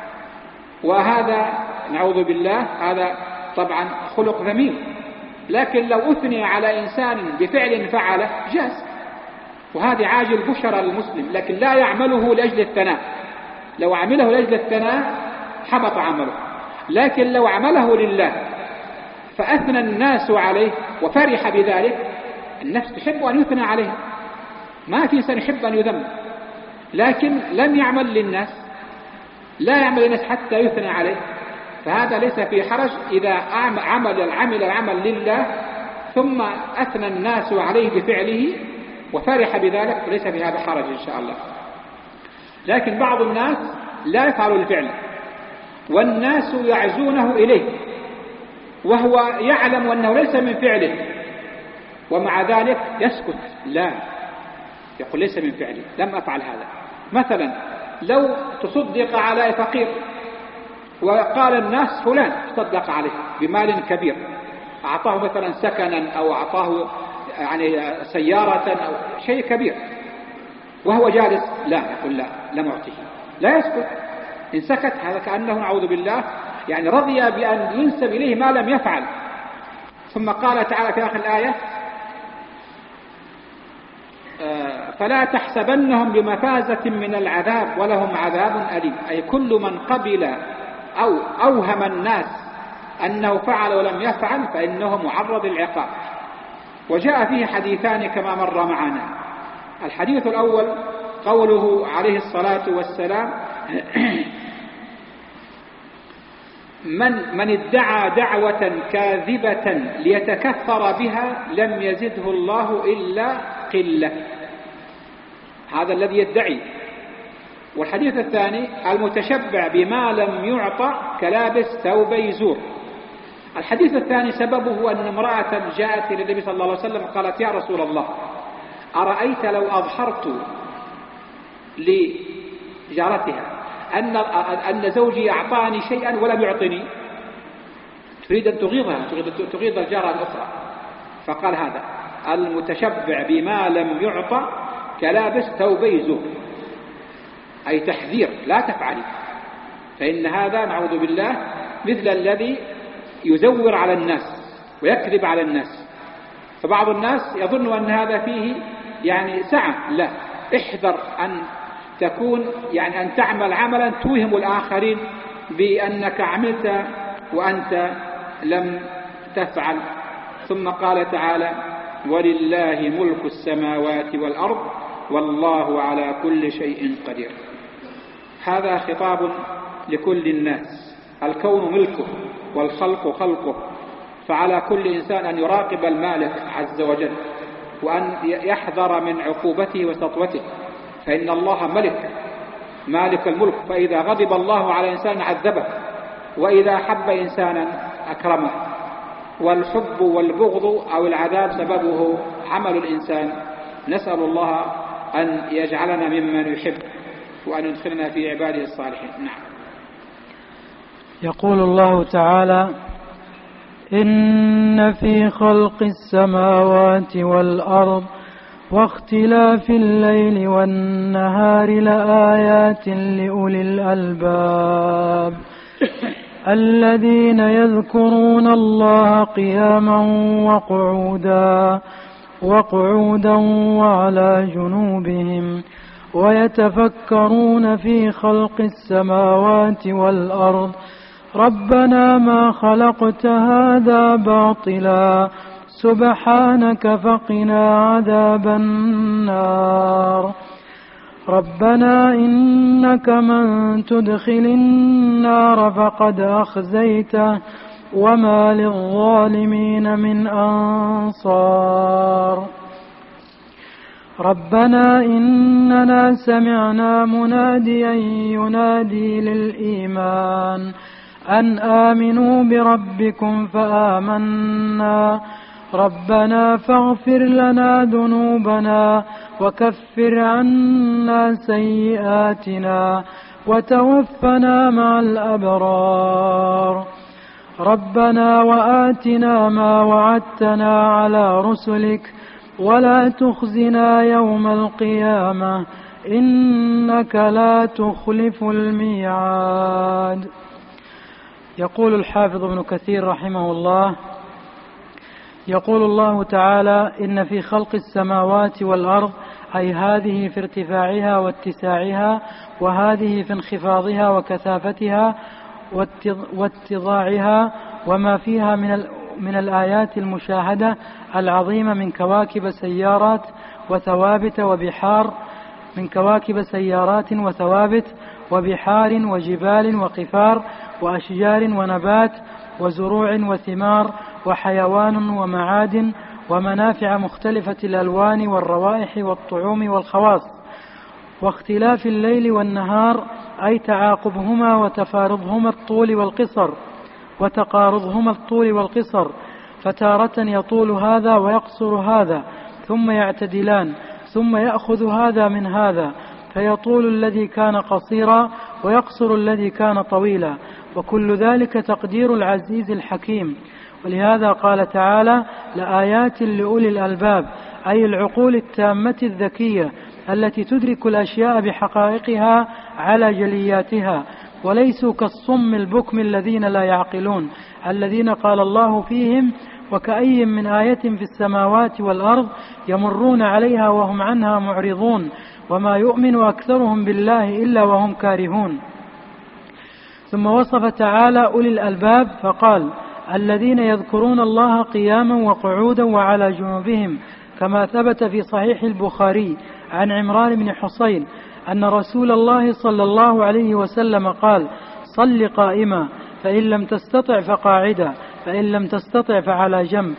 وهذا نعوذ بالله هذا طبعا خلق ذميم. لكن لو أثني على إنسان بفعل فعله جاز، وهذه عاجل بشرى للمسلم، لكن لا يعمله لأجل الثناء. لو عمله لأجل الثناء حبط عمله، لكن لو عمله لله فأثنى الناس عليه وفرح بذلك، النفس تحب أن يثنى عليه. ما في إنسان يحب أن يذم، لكن لم يعمل للناس، لا يعمل للناس حتى يثنى عليه، فهذا ليس في حرج إذا عمل العمل لله ثم أثنى الناس عليه بفعله وفرح بذلك، ليس في هذا حرج إن شاء الله. لكن بعض الناس لا يفعل الفعل والناس يعزونه إليه وهو يعلم أنه ليس من فعله، ومع ذلك يسكت، لا يقول ليس من فعلي، لم أفعل هذا. مثلا لو تصدق على فقير وقال الناس فلان تصدق عليه بمال كبير، أعطاه مثلا سكنا أو أعطاه سيارة أو شيء كبير، وهو جالس لا يقول لا لم أعطيه، لا يسكت. إن سكت هذا كأنه نعوذ بالله رضي بأن ينسب إليه ما لم يفعل. ثم قال تعالى في آخر الآية فلا تحسبنهم بمفازة من العذاب ولهم عذاب أليم، أي كل من قبل أو أوهم الناس أنه فعل ولم يفعل فإنه معرض للعقاب. وجاء فيه حديثان كما مر معنا. الحديث الأول قوله عليه الصلاة والسلام من ادعى دعوة كاذبة ليتكثر بها لم يزده الله إلا قلة، هذا الذي يدعي. والحديث الثاني المتشبع بما لم يعطى كلابس ثوبي زور. الحديث الثاني سببه أن امرأة جاءت إلى النبي صلى الله عليه وسلم قالت يا رسول الله أرأيت لو أظهرت لجارتها أن زوجي أعطاني شيئا ولم يعطني، تريد أن تغيظها، تغيظ الجارة الأخرى. فقال هذا المتشبع بما لم يعطى كلابس ثوبي زور، أي تحذير لا تفعلي، فإن هذا نعوذ بالله مثل الذي يزور على الناس ويكذب على الناس. فبعض الناس يظن أن هذا فيه سعة، لا، احذر أن تكون أن تعمل عملا توهم الآخرين بأنك عملت وأنت لم تفعل. ثم قال تعالى ولله ملك السماوات والأرض والله على كل شيء قدير. هذا خطاب لكل الناس، الكون ملكه والخلق خلقه، فعلى كل إنسان أن يراقب المالك عز وجل وأن يحذر من عقوبته وسطوته، فإن الله مالك الملك، فإذا غضب الله على إنسان عذبه، وإذا حب إنسانا أكرمه. والحب والبغض أو العذاب سببه عمل الإنسان. نسأل الله أن يجعلنا ممن يحب وأن يدخلنا في عباده الصالحين. نعم. يقول الله تعالى إن في خلق السماوات والأرض واختلاف الليل والنهار لآيات لأولي الألباب الذين يذكرون الله قياما وقعودا وعلى جنوبهم ويتفكرون في خلق السماوات والأرض ربنا ما خلقت هذا باطلا سبحانك فقنا عذاب النار ربنا إنك من تدخل النار فقد أخزيته وما للظالمين من أنصار ربنا إننا سمعنا مناديا ينادي للإيمان أن آمنوا بربكم فآمنا ربنا فاغفر لنا ذنوبنا وكفر عنا سيئاتنا وتوفنا مع الأبرار ربنا وآتنا ما وعدتنا على رسلك ولا تخزنا يوم القيامة إنك لا تخلف الميعاد. يقول الحافظ ابن كثير رحمه الله: يقول الله تعالى: إن في خلق السماوات والأرض، أي هذه في ارتفاعها واتساعها، وهذه في انخفاضها وكثافتها واتضاعها، وما فيها من الآيات المشاهدة العظيمة من كواكب سيارات وثوابت وبحار، وبحار وجبال وقفار وأشجار ونبات وزروع وثمار وحيوان ومعادن ومنافع مختلفة الألوان والروائح والطعوم والخواص، واختلاف الليل والنهار، أي تعاقبهما وتقارضهما الطول والقصر، فتارة يطول هذا ويقصر هذا، ثم يعتدلان، ثم يأخذ هذا من هذا، فيطول الذي كان قصيرا ويقصر الذي كان طويلا، وكل ذلك تقدير العزيز الحكيم. ولهذا قال تعالى: لآيات لأولي الألباب، أي العقول التامة الذكية التي تدرك الأشياء بحقائقها على جلياتها، وليسوا كالصم البكم الذين لا يعقلون، الذين قال الله فيهم: وكأي من آية في السماوات والأرض يمرون عليها وهم عنها معرضون وما يؤمن أكثرهم بالله إلا وهم كارهون. ثم وصف تعالى أولي الألباب فقال: الذين يذكرون الله قياما وقعودا وعلى جنوبهم، كما ثبت في صحيح البخاري عن عمران بن حصين أن رسول الله صلى الله عليه وسلم قال: صل قائما، فإن لم تستطع فقاعدا، فإن لم تستطع فعلى جنب،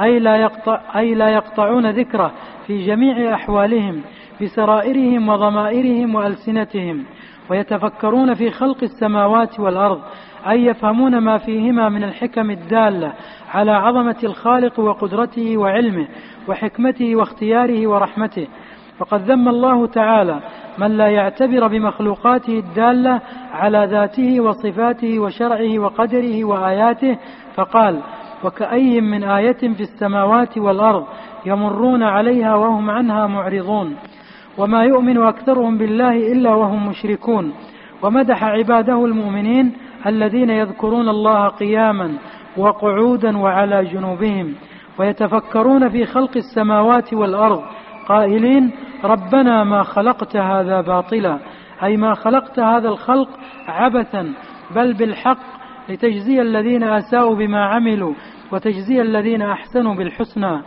أي لا يقطعون ذكره في جميع أحوالهم بسرائرهم وضمائرهم وألسنتهم، ويتفكرون في خلق السماوات والأرض، أي يفهمون ما فيهما من الحكم الدالة على عظمة الخالق وقدرته وعلمه وحكمته واختياره ورحمته. فقد ذم الله تعالى من لا يعتبر بمخلوقاته الدالة على ذاته وصفاته وشرعه وقدره وآياته، فقال: وكأي من آية في السماوات والأرض يمرون عليها وهم عنها معرضون وما يؤمن أكثرهم بالله إلا وهم مشركون. ومدح عباده المؤمنين الذين يذكرون الله قياما وقعودا وعلى جنوبهم ويتفكرون في خلق السماوات والأرض، قائلين: ربنا ما خلقت هذا باطلا، أي ما خلقت هذا الخلق عبثا، بل بالحق، لتجزي الذين أساءوا بما عملوا وتجزي الذين أحسنوا بالحسنى.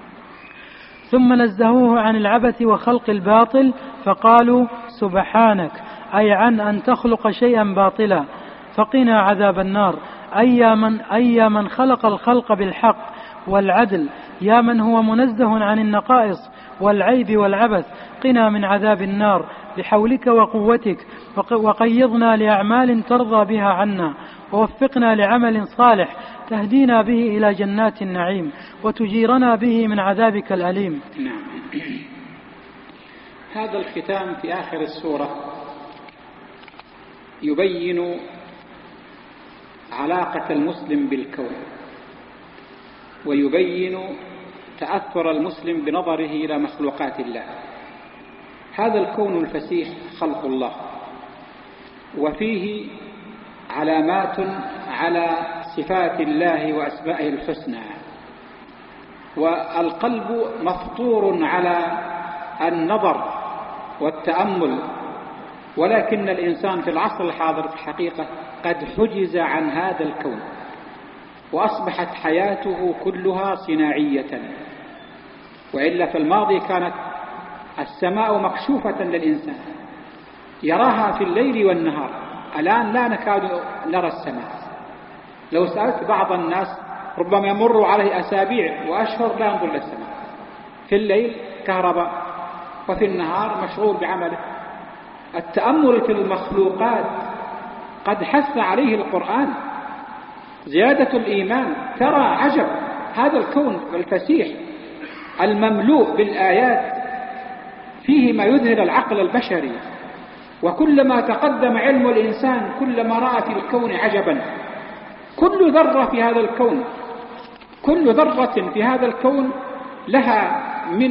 ثم نزهوه عن العبث وخلق الباطل فقالوا: سبحانك، أي عن أن تخلق شيئا باطلا، فقنا عذاب النار، أي من خلق الخلق بالحق والعدل، يا من هو منزه عن النقائص والعيب والعبث، قنا من عذاب النار بحولك وقوتك، وقيضنا لأعمال ترضى بها عنا، ووفقنا لعمل صالح تهدينا به إلى جنات النعيم وتجيرنا به من عذابك الأليم. هذا الختام في آخر السورة يبين علاقة المسلم بالكون ويبين تأثر المسلم بنظره إلى مخلوقات الله. هذا الكون الفسيح خلق الله، وفيه علامات على صفات الله وأسمائه الحسنى، والقلب مفطور على النظر والتأمل، ولكن الإنسان في العصر الحاضر في الحقيقة قد حجز عن هذا الكون، وأصبحت حياته كلها صناعية. وإلا في الماضي كانت السماء مكشوفة للإنسان يراها في الليل والنهار. الآن لا نكاد نرى السماء. لو سألت بعض الناس ربما يمر عليه أسابيع وأشهر لا ينظر للسماء. في الليل كهرباء، وفي النهار مشغول بعمله. التأمل في المخلوقات قد حث عليه القرآن، زيادة الإيمان. ترى عجب هذا الكون الفسيح المملوء بالآيات، فيه ما يذهل العقل البشري، وكلما تقدم علم الإنسان كلما رأى في الكون عجبا. كل ذرة في هذا الكون، كل ذرة في هذا الكون لها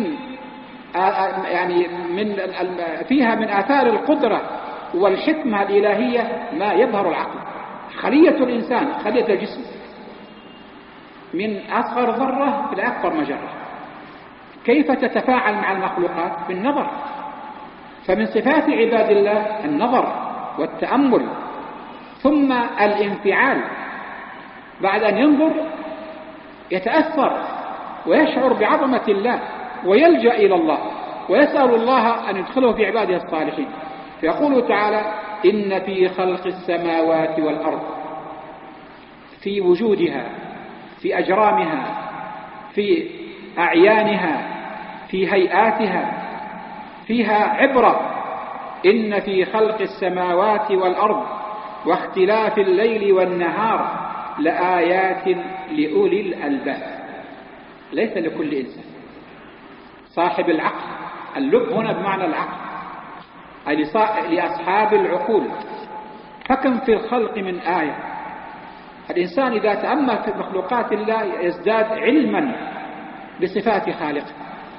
فيها من آثار القدرة والحكمة الإلهية ما يبهر العقل. خلية الإنسان، خلية الجسم، من أصغر ذرة إلى أكبر مجرة، كيف تتفاعل مع المخلوقات بالنظر. فمن صفات عباد الله النظر والتأمل، ثم الانفعال. بعد أن ينظر يتأثر ويشعر بعظمة الله، ويلجأ إلى الله ويسأل الله أن يدخله في عباده الصالحين. فيقول تعالى: إن في خلق السماوات والأرض، في وجودها، في أجرامها، في أعيانها، في هيئاتها، فيها عبرة. إن في خلق السماوات والأرض واختلاف الليل والنهار لآيات لأولي الألباب. ليس لكل إنسان، صاحب العقل. اللب هنا بمعنى العقل، أي لأصحاب العقول. فكم في الخلق من آية. الإنسان إذا تأمل في مخلوقات الله يزداد علما بصفات خالقه.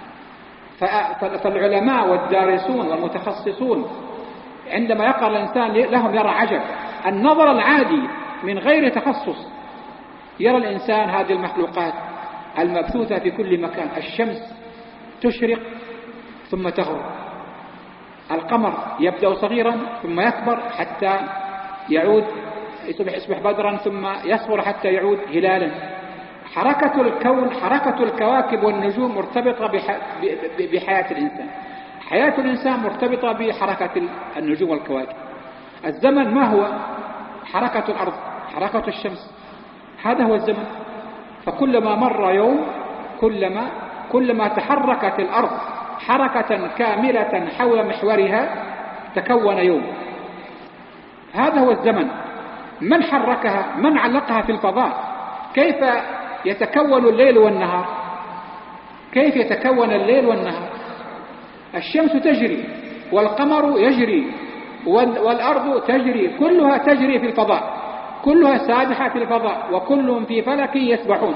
فالعلماء والدارسون والمتخصصون عندما يقرأ الإنسان لهم يرى عجب. النظر العادي من غير تخصص يرى الإنسان هذه المخلوقات المبثوثة في كل مكان. الشمس تشرق ثم تغرب، القمر يبدأ صغيرا ثم يكبر حتى يعود يصبح بدرا، ثم يصغر حتى يعود هلالا. حركة الكون، حركة الكواكب والنجوم مرتبطة بحياة الإنسان. حياة الإنسان مرتبطة بحركة النجوم والكواكب. الزمن ما هو؟ حركة الأرض، حركة الشمس، هذا هو الزمن. فكلما مر يوم كلما تحركت الأرض حركة كاملة حول محورها تكون يوم. هذا هو الزمن. من حركها؟ من علقها في الفضاء؟ كيف يتكون الليل والنهار؟ كيف يتكون الليل والنهار؟ الشمس تجري والقمر يجري والأرض تجري، كلها تجري في الفضاء، كلها سابحة في الفضاء، وكلهم في فلك يسبحون،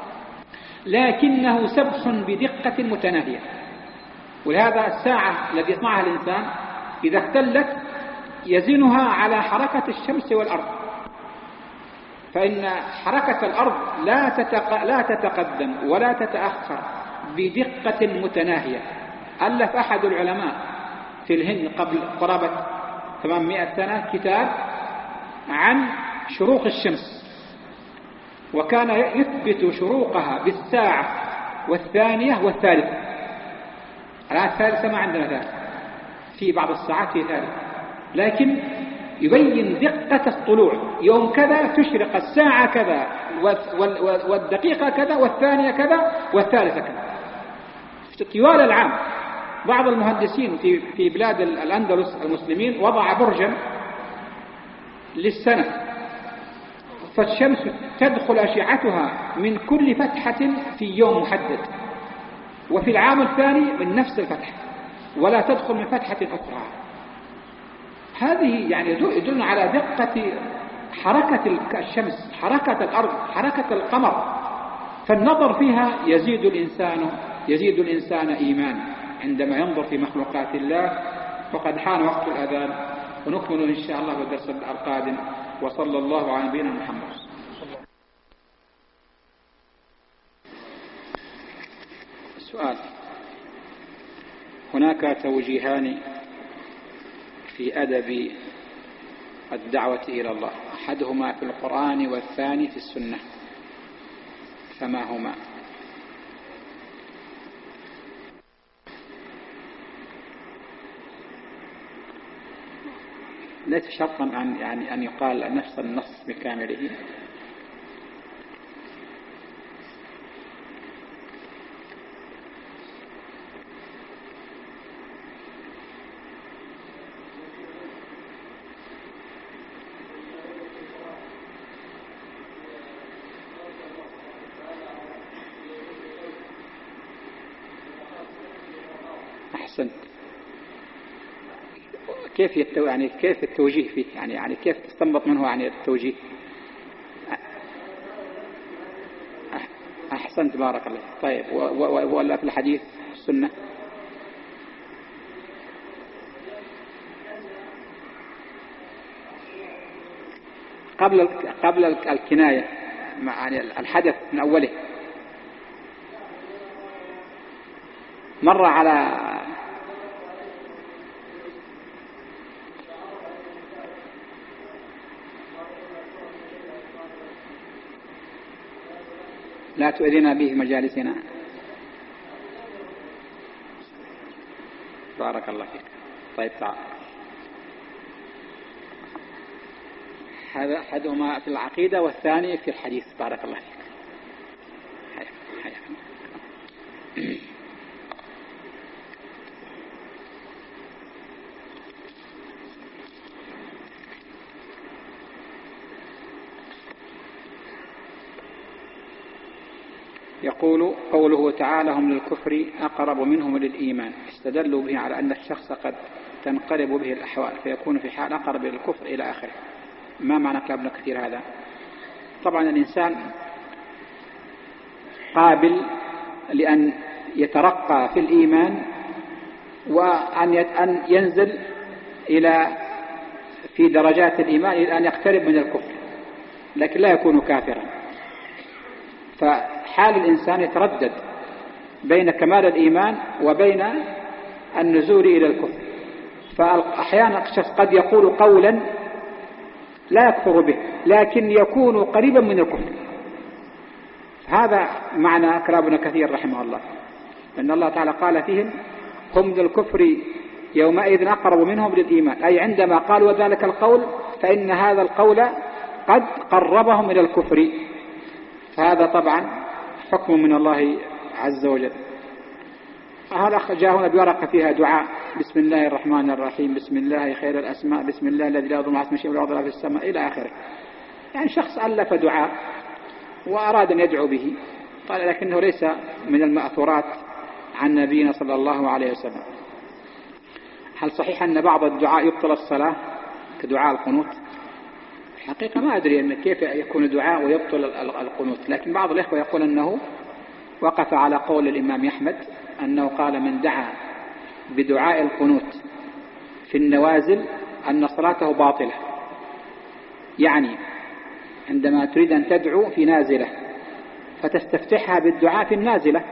لكنه سبح بدقة متناهية. ولهذا الساعة التي يصنعها الإنسان إذا اختلت يزنها على حركة الشمس والأرض. فإن حركة الأرض لا تتقدم ولا تتأخر بدقة متناهية. ألف أحد العلماء في الهند قبل قرابة 800 سنة كتاب عن شروق الشمس، وكان يثبت شروقها بالساعة والثانية والثالثة. الآن الثالثة ما عندنا ثالثة، في بعض الساعات في ثالثة، لكن يبين دقة الطلوع. يوم كذا تشرق الساعة كذا والدقيقة كذا والثانية كذا والثالثة كذا طوال العام. بعض المهندسين في بلاد الأندلس المسلمين وضع برجا للسنة، فالشمس تدخل أشعتها من كل فتحة في يوم محدد، وفي العام الثاني من نفس الفتحة، ولا تدخل من فتحة أخرى. هذه يعني يدل على دقة حركة الشمس، حركة الأرض، حركة القمر. فالنظر فيها يزيد الإنسان إيمانا عندما ينظر في مخلوقات الله. وقد حان وقت الأذان، ونكمل إن شاء الله بالدرس القادم. وصلى الله على نبينا محمد. سؤال: هناك توجيهان في أدب الدعوة إلى الله، أحدهما في القرآن والثاني في السنة، فما هما؟ ليس شرطا أن يقال نفس النص بكامله. أحسنت. كيف التوجيه فيه؟ يعني كيف تستنبط منه التوجيه؟ أحسنت، بارك الله. طيب، ولا في الحديث السنة؟ قبل الكناية، الحدث من أوله، مر على لا تؤذنا به مجالسنا. بارك الله فيك. طيب، تعال. هذا أحدهما في العقيدة والثاني في الحديث. بارك الله فيك. يقول: قوله تعالى: هم للكفر أقرب منهم للإيمان، استدلوا به على أن الشخص قد تنقلب به الأحوال فيكون في حال أقرب للكفر إلى آخره. ما معنى كلام ابن كثير هذا؟ طبعا الإنسان قابل لأن يترقى في الإيمان وأن ينزل في درجات الإيمان إلى أن يقترب من الكفر، لكن لا يكون كافرا. فحال الإنسان يتردد بين كمال الإيمان وبين النزول إلى الكفر. فأحيانا الشخص قد يقول قولا لا يكفر به لكن يكون قريبا من الكفر. هذا معنى كلام ابن كثير رحمه الله، أن الله تعالى قال فيهم: هم للكفر يومئذ أقرب منهم للإيمان، أي عندما قالوا ذلك القول فإن هذا القول قد قربهم إلى الكفر. فهذا طبعا حكم من الله عز وجل. هذا جاء هنا بورقة فيها دعاء: بسم الله الرحمن الرحيم، بسم الله خير الأسماء، بسم الله الذي لا يضر مع اسمه شيء ولا يضر في السماء، إلى آخره. يعني شخص ألف دعاء وأراد أن يدعو به، قال لكنه ليس من المأثورات عن نبينا صلى الله عليه وسلم. هل صحيح أن بعض الدعاء يبطل الصلاة كدعاء القنوت؟ حقيقة ما أدري أن كيف يكون دعاء ويبطل القنوت، لكن بعض الإخوة يقول أنه وقف على قول الإمام أحمد أنه قال: من دعا بدعاء القنوت في النوازل أن صلاته باطلة. يعني عندما تريد أن تدعو في نازلة فتستفتحها بالدعاء في النازلة،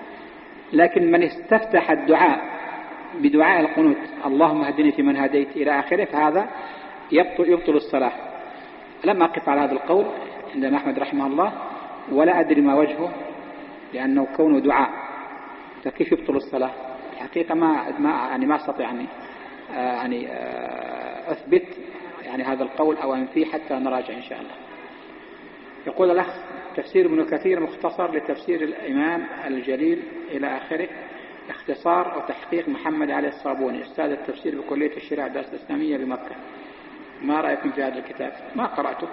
لكن من استفتح الدعاء بدعاء القنوت اللهم اهدني فيمن هديت إلى آخره فهذا يبطل الصلاة. لم أقف على هذا القول عند أحمد رحمه الله، ولا أدري ما وجهه، لأنه كونه دعاء فكيف يبطل الصلاة؟ الحقيقة ما أستطيع أن أثبت هذا القول أو أنفيه حتى نراجع إن شاء الله. يقول الأخ: تفسير ابن كثير مختصر لتفسير الإمام الجليل إلى آخره، اختصار وتحقيق محمد علي الصابوني، أستاذ التفسير بكلية الشريعة الدراسات الإسلامية بمكة. ما رأيكم في هذا الكتاب؟ ما قرأته،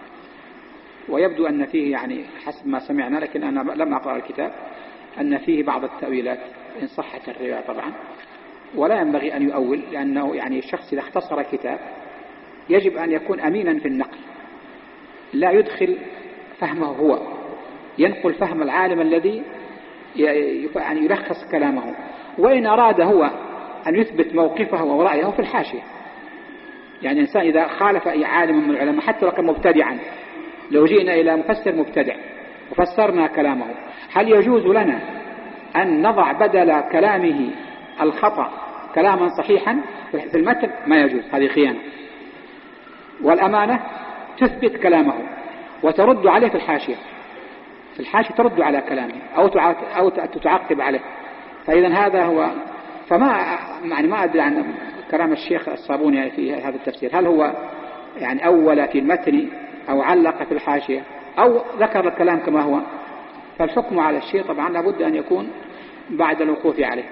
ويبدو أن فيه حسب ما سمعنا، لكن أنا لم أقرأ الكتاب، أن فيه بعض التأويلات إن صحت الرواية طبعا، ولا ينبغي أن يؤول، لأنه الشخص إذا اختصر كتاب يجب أن يكون أمينا في النقل، لا يدخل فهمه هو ينقل فهم العالم الذي يعني يلخص كلامه. وإن أراد هو أن يثبت موقفه ورأيه في الحاشية. يعني الإنسان إذا خالف أي عالم من العلماء حتى لو كان مبتدعا، لو جئنا إلى مفسر مبتدع وفسرنا كلامه، هل يجوز لنا أن نضع بدل كلامه الخطأ كلاما صحيحا في المتن؟ ما يجوز، هذه خيانة. والأمانة تثبت كلامه وترد عليه في الحاشية، في الحاشية ترد على كلامه أو تعقب عليه. فإذا هذا هو. يعني ما أدري عن كلام الشيخ الصابوني في هذا التفسير، هل هو يعني أول في المتن أو علق في الحاشية أو ذكر الكلام كما هو. فالحكم على الشيء طبعا لابد أن يكون بعد الوقوف عليه.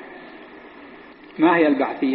ما هي البعثية؟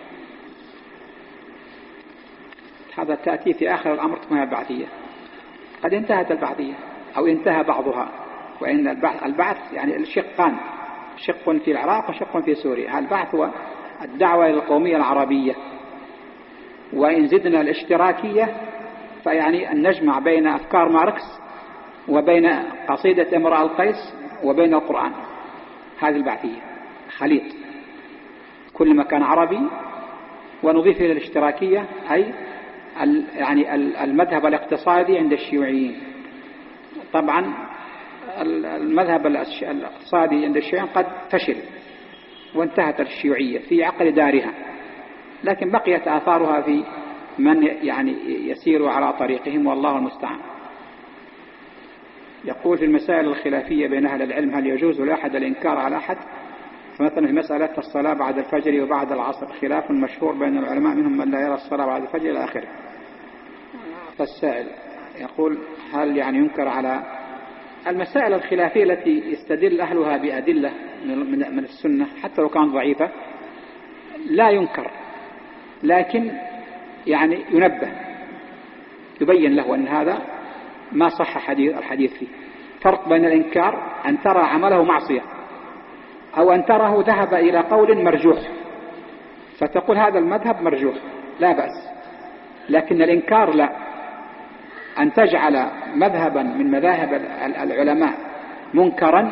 هذا تأتي في آخر الأمر. ما هي البعثية؟ قد انتهت البعثية أو انتهى بعضها. وإن البعث يعني الشقان، شق في العراق وشق في سوريا. البعث هو الدعوة إلى القومية العربية. وإن زدنا الاشتراكية فيعني أن نجمع بين أفكار ماركس وبين قصيدة امرأ القيس وبين القرآن. هذه البعثية خليط، كل ما كان عربي. ونضيف إلى الاشتراكية أي يعني المذهب الاقتصادي عند الشيوعيين. طبعا المذهب الاقتصادي عند الشيوعيين قد فشل وانتهت الشيوعية في عقل دارها، لكن بقيت آثارها في من يعني يسير على طريقهم، والله المستعان. يقول في المسائل الخلافية بين أهل العلم هل يجوز لأحد الإنكار على أحد؟ فمثلا في مسألة الصلاة بعد الفجر وبعد العصر خلاف مشهور بين العلماء، منهم من لا يرى الصلاة بعد الفجر إلى آخره. فالسائل يقول هل يعني ينكر على المسائل الخلافية التي يستدل أهلها بأدلة من السنة حتى لو كانت ضعيفة لا ينكر، لكن يعني ينبه، يبين له أن هذا ما صح الحديث فيه. فرق بين الإنكار أن ترى عمله معصية أو أن تراه ذهب إلى قول مرجوح فتقول هذا المذهب مرجوح لا بأس، لكن الإنكار لا. أن تجعل مذهبا من مذاهب العلماء منكرا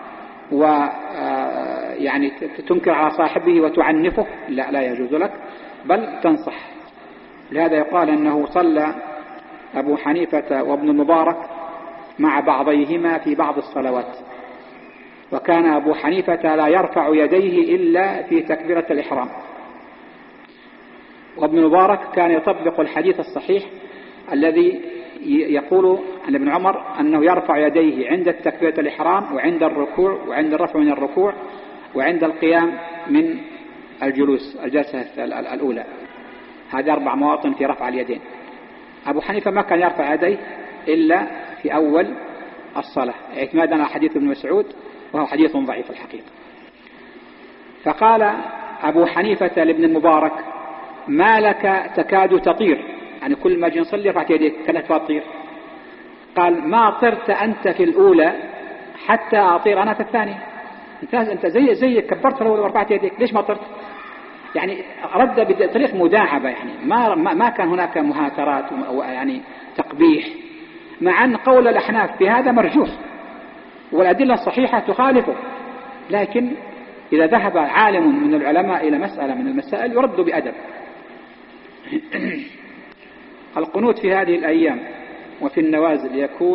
ويعني تنكر على صاحبه وتعنفه، لا يجوز لك، بل تنصح. لهذا يقال أنه صلى أبو حنيفة وابن المبارك مع بعضيهما في بعض الصلوات، وكان أبو حنيفة لا يرفع يديه إلا في تكبيرة الإحرام، وابن المبارك كان يطبق الحديث الصحيح الذي يقول عن ابن عمر أنه يرفع يديه عند تكبيرة الإحرام وعند الركوع وعند الرفع من الركوع وعند القيام من الجلوس الجلسة الأولى. هذه 4 مواطن في رفع اليدين. أبو حنيفة ما كان يرفع يديه إلا في أول الصلاة اعتمادا على حديث ابن مسعود، وهو حديث ضعيف الحقيقة. فقال أبو حنيفة لابن المبارك ما لك تكاد تطير، يعني كل ما جي نصلي رفعت يديك كانت تطير. قال ما طرت أنت في الأولى حتى أطير أنا في الثانية. أنت زي كبرت في الأولى ورفعت يديك، ليش ما طرت؟ يعني رد بطريق مداعبة، يعني ما كان هناك مهاترات أو يعني تقبيح، مع أن قول الأحناف في هذا مرجوح والأدلة الصحيحة تخالفه، لكن إذا ذهب عالم من العلماء إلى مسألة من المسائل يرد بأدب. القنوت في هذه الأيام وفي النوازل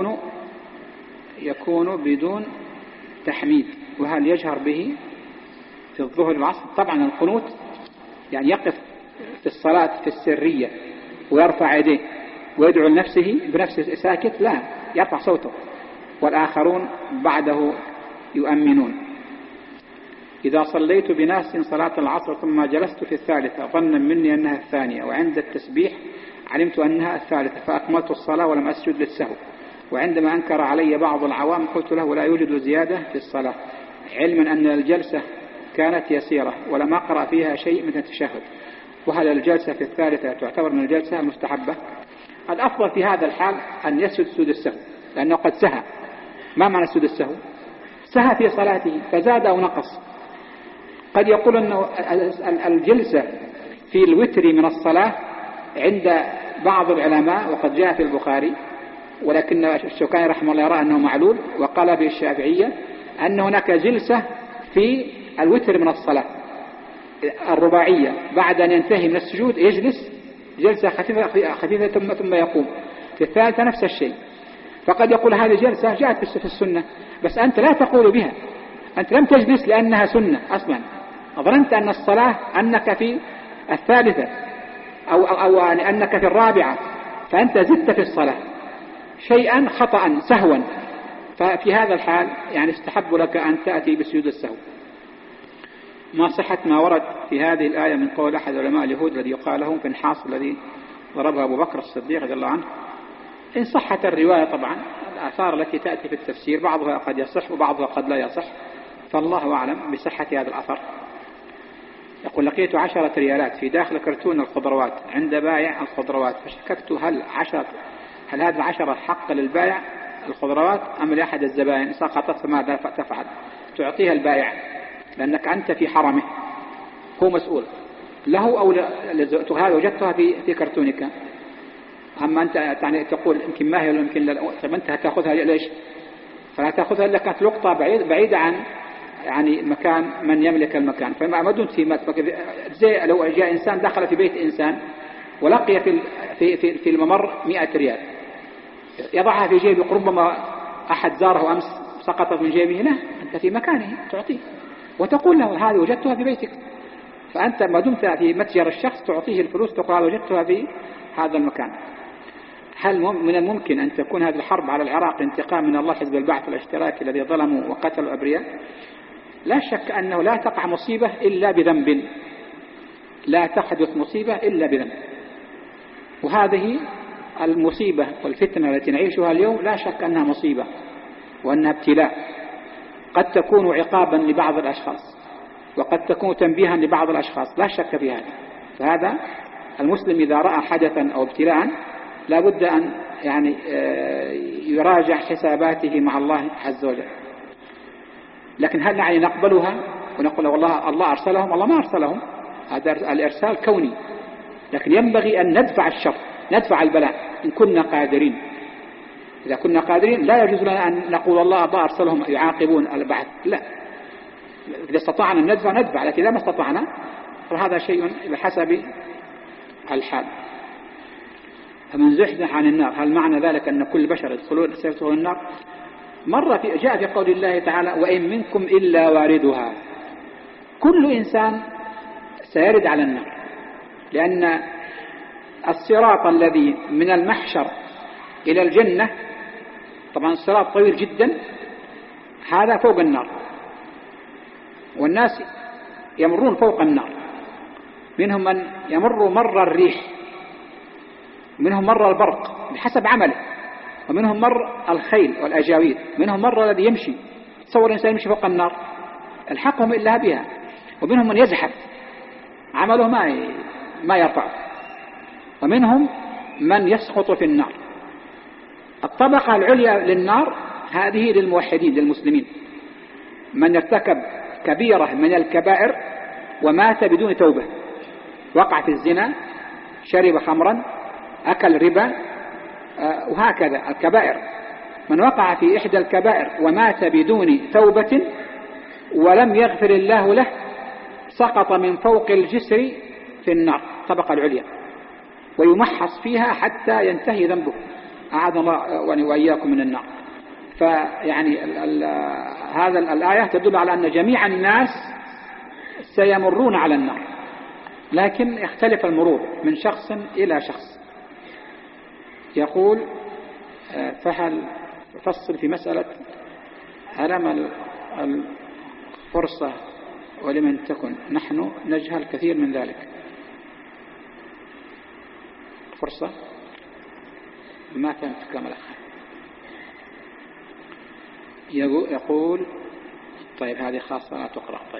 يكون بدون تحميد، وهل يجهر به في الظهر والعصر؟ طبعا القنوت يعني يقف في الصلاة في السرية ويرفع يديه ويدعو لنفسه بنفسه ساكت، لا، يرفع صوته والآخرون بعده يؤمنون. إذا صليت بناس صلاة العصر ثم جلست في الثالثة ظنا مني أنها الثانية، وعند التسبيح علمت أنها الثالثة فأكملت الصلاة ولم أسجد للسهو، وعندما أنكر علي بعض العوام قلت له لا يوجد زيادة في الصلاة، علما أن الجلسة كانت يسيرة ولم أقرأ فيها شيء من التشهد، وهل الجلسة في الثالثة تعتبر من الجلسة المستحبة؟ الأفضل في هذا الحال أن يسجد سجود السهو، لأنه قد سهى. ما معنى سجود السهو؟ سهى في صلاته فزاد أو نقص. قد يقول أنه الجلسة في الوتر من الصلاة عند بعض العلماء، وقد جاء في البخاري ولكن الشوكاني رحمه الله يرى أنه معلول، وقال به الشافعية أن هناك جلسة في الوتر من الصلاة الرباعية بعد أن ينتهي من السجود يجلس جلسة خفيفة ثم يقوم. في الثالثة نفس الشيء. فقد يقول هذه جلسة جاءت في السنة، بس أنت لا تقول بها، أنت لم تجلس لأنها سنة أصلا، ظننت أن الصلاة أنك في الثالثة أو أنك في الرابعة، فأنت زدت في الصلاة شيئا خطأ سهوا. ففي هذا الحال يعني استحب لك أن تأتي بسجود السهو. ما صحة ما ورد في هذه الآية من قول أحد علماء اليهود الذي يقال له فنحاس الذي ضربها أبو بكر الصديق رضي الله عنه؟ إن صحت الرواية طبعا، الآثار التي تأتي في التفسير بعضها قد يصح وبعضها قد لا يصح، فالله أعلم بصحة هذا الأثر. يقول لقيت 10 ريالات في داخل كرتون الخضروات عند بائع الخضروات، فشككت هل هذه 10 حق للبائع الخضروات أم لأحد الزبائن؟ سقطت فماذا تفعل؟ تعطيها البائع لأنك أنت في حرمه، هو مسؤول له أو هذا وجدتها في كرتونك. أما أنت يعني تقول يمكن ما هي ولا يمكن لا، طيب أنت هتأخذها ليش؟ فلا تأخذها إلا كانت لقطة بعيدة عن يعني مكان من يملك المكان. فما دمت زي لو جاء إنسان دخل في بيت إنسان ولقي في الممر 100 ريال يضعها في جيبه، ربما أحد زاره أمس سقطت من جيبه، لا أنت في مكانه تعطيه وتقول له هذه وجدتها في بيتك. فأنت ما دمت في متجر الشخص تعطيه الفلوس تقول هذه وجدتها في هذا المكان. هل من الممكن أن تكون هذه الحرب على العراق انتقام من الله حزب البعث الاشتراكي الذي ظلموا وقتلوا أبرياء؟ لا شك أنه لا تقع مصيبة إلا بذنب، لا تحدث مصيبة إلا بذنب. وهذه المصيبة والفتنة التي نعيشها اليوم لا شك أنها مصيبة وأنها ابتلاء، قد تكون عقابا لبعض الأشخاص وقد تكون تنبيها لبعض الأشخاص، لا شك في هذا. فهذا المسلم إذا رأى حدثا أو ابتلاء لا بد أن يعني يراجع حساباته مع الله عز وجل. لكن هل يعني نقبلها ونقول والله الله أرسلهم؟ الله ما أرسلهم، هذا الإرسال كوني، لكن ينبغي أن ندفع الشر، ندفع البلاء إن كنا قادرين. إذا كنا قادرين لا يجوز لنا أن نقول الله أرسلهم يعاقبون البعث، لا، إذا استطعنا أن ندفع، لكن إذا ما استطعنا فهذا شيء بحسب الحال. فمن زحزح عن النار، هل معنى ذلك أن كل بشر سيدخلون النار؟ مرة جاء في قول الله تعالى وإن منكم إلا واردها، كل إنسان سيرد على النار، لأن الصراط الذي من المحشر إلى الجنة طبعا الصراط طويل جدا، هذا فوق النار، والناس يمرون فوق النار، منهم من يمر مر الريح، منهم مر البرق بحسب عمله، ومنهم مر الخيل والأجاويد، منهم مر الذي يمشي، تصور الإنسان يمشي فوق النار الحقهم إلا بها، ومنهم من يزحف عمله ما يرفعه، ومنهم من يسقط في النار. الطبقة العليا للنار هذه للموحدين للمسلمين، من ارتكب كبيرة من الكبائر ومات بدون توبة، وقع في الزنا، شرب خمرا، أكل ربا، وهكذا الكبائر. من وقع في إحدى الكبائر ومات بدون توبة ولم يغفر الله له سقط من فوق الجسر في النار الطبقة العليا، ويمحص فيها حتى ينتهي ذنبه، أعاذنا الله وإياكم من النار. فيعني هذا الآية تدل على أن جميع الناس سيمرون على النار، لكن يختلف المرور من شخص إلى شخص. يقول فهل فصل في مسألة هرم الفرصة ولمن تكن، نحن نجهل كثير من ذلك. فرصة ما فهمت كامل أخير. يقول طيب هذه خاصة لا تقرأ. طيب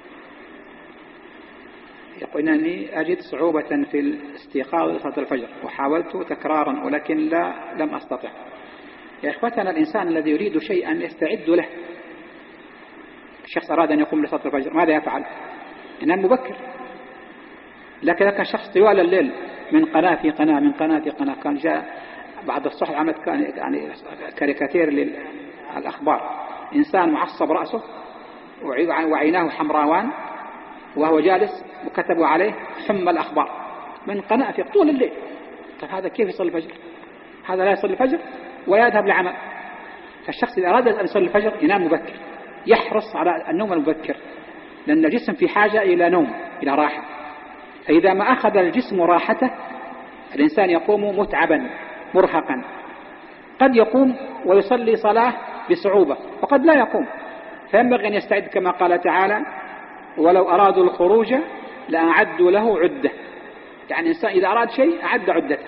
يقول أنني أجد صعوبة في الاستيقاظ لصلاة الفجر وحاولت تكرارا ولكن لم أستطع. يا إخوتنا الإنسان الذي يريد شيئا يستعد له. الشخص أراد أن يقوم لصلاة الفجر ماذا يفعل؟ ينام مبكر. لكن كان شخص طوال الليل من قناة في قناة من قناة في قناة، كان جاء بعض الصحف عملت يعني كاريكاتير للأخبار، إنسان معصب رأسه وعيناه حمراوان وهو جالس وكتبوا عليه حمى الأخبار من قناة في طول الليل. طيب هذا كيف يصلي الفجر؟ هذا لا يصلي الفجر ولا يذهب لعمل. فالشخص إذا أراد أن يصلي الفجر ينام مبكر، يحرص على النوم المبكر، لأن الجسم في حاجة إلى نوم، إلى راحة. فإذا ما أخذ الجسم راحته الإنسان يقوم متعبا مرهقا، قد يقوم ويصلي صلاة بصعوبة وقد لا يقوم، فينبغي أن يستعد كما قال تعالى: ولو أرادوا الخروج لأعدوا له عدة. يعني الإنسان إذا أراد شيء أعد عدته.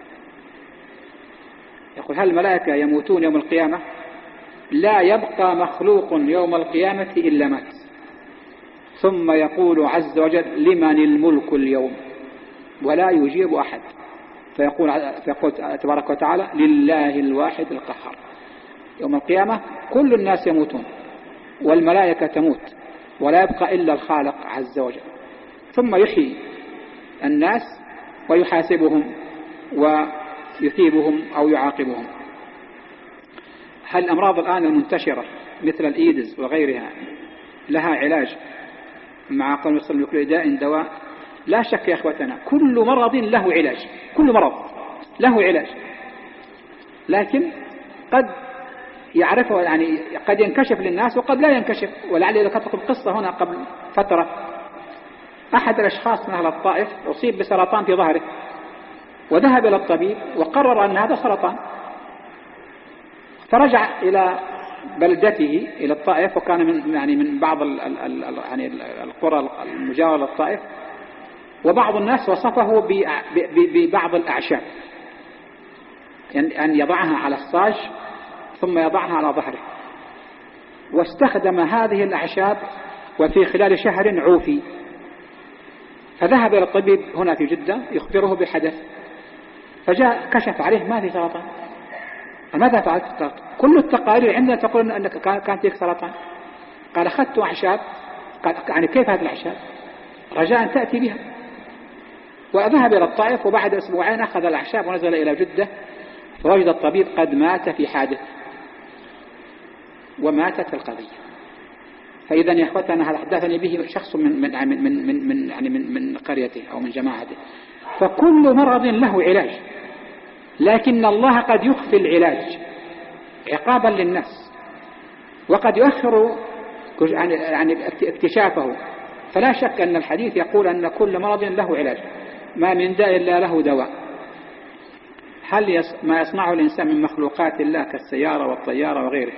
يقول: هل الملائكة يموتون يوم القيامة؟ لا يبقى مخلوق يوم القيامة إلا مات. ثم يقول عز وجل: لمن الملك اليوم؟ ولا يجيب أحد، فيقول تبارك وتعالى: لله الواحد القهار. يوم القيامة كل الناس يموتون والملائكة تموت ولا يبقى إلا الخالق عز وجل، ثم يحيي الناس ويحاسبهم ويثيبهم أو يعاقبهم. هل الأمراض الآن المنتشرة مثل الإيدز وغيرها لها علاج؟ مع قول صلى الله عليه وسلم: لكل داء دواء. لا شك يا أخوتنا، كل مرض له علاج، كل مرض له علاج، لكن قد يعرفه، يعني قد ينكشف للناس وقد لا ينكشف. ولعلي ذكرت قصة هنا قبل فترة، أحد الأشخاص من أهل الطائف أصيب بسرطان في ظهره، وذهب إلى الطبيب وقرر أن هذا سرطان، فرجع إلى بلدته إلى الطائف، وكان من بعض يعني القرى المجاورة للطائف، وبعض الناس وصفه ببعض الأعشاب، يعني أن يضعها على الصاج ثم يضعها على ظهره، واستخدم هذه الأعشاب وفي خلال شهر عوفي. فذهب إلى الطبيب هنا في جدة يخبره بحدث، فجاء كشف عليه: ما في سرطان. ماذا فعلت؟ كل التقارير عندنا تقول أنك كانت فيك سرطان. قال: أخذت أعشاب. قال: يعني كيف هذه الأعشاب؟ رجاء أن تأتي بها. وذهب إلى الطائف، وبعد أسبوعين أخذ الأعشاب ونزل إلى جدة، فوجد الطبيب قد مات في حادث، وماتت القضية. فإذا يا أخوتنا هذا حدثني به شخص من قريته أو من جماعته. فكل مرض له علاج، لكن الله قد يخفي العلاج عقابا للناس، وقد يؤخر يعني اكتشافه. فلا شك أن الحديث يقول أن كل مرض له علاج، ما من داء إلا له دواء. هل ما يصنعه الإنسان من مخلوقات الله كالسيارة والطيارة وغيره،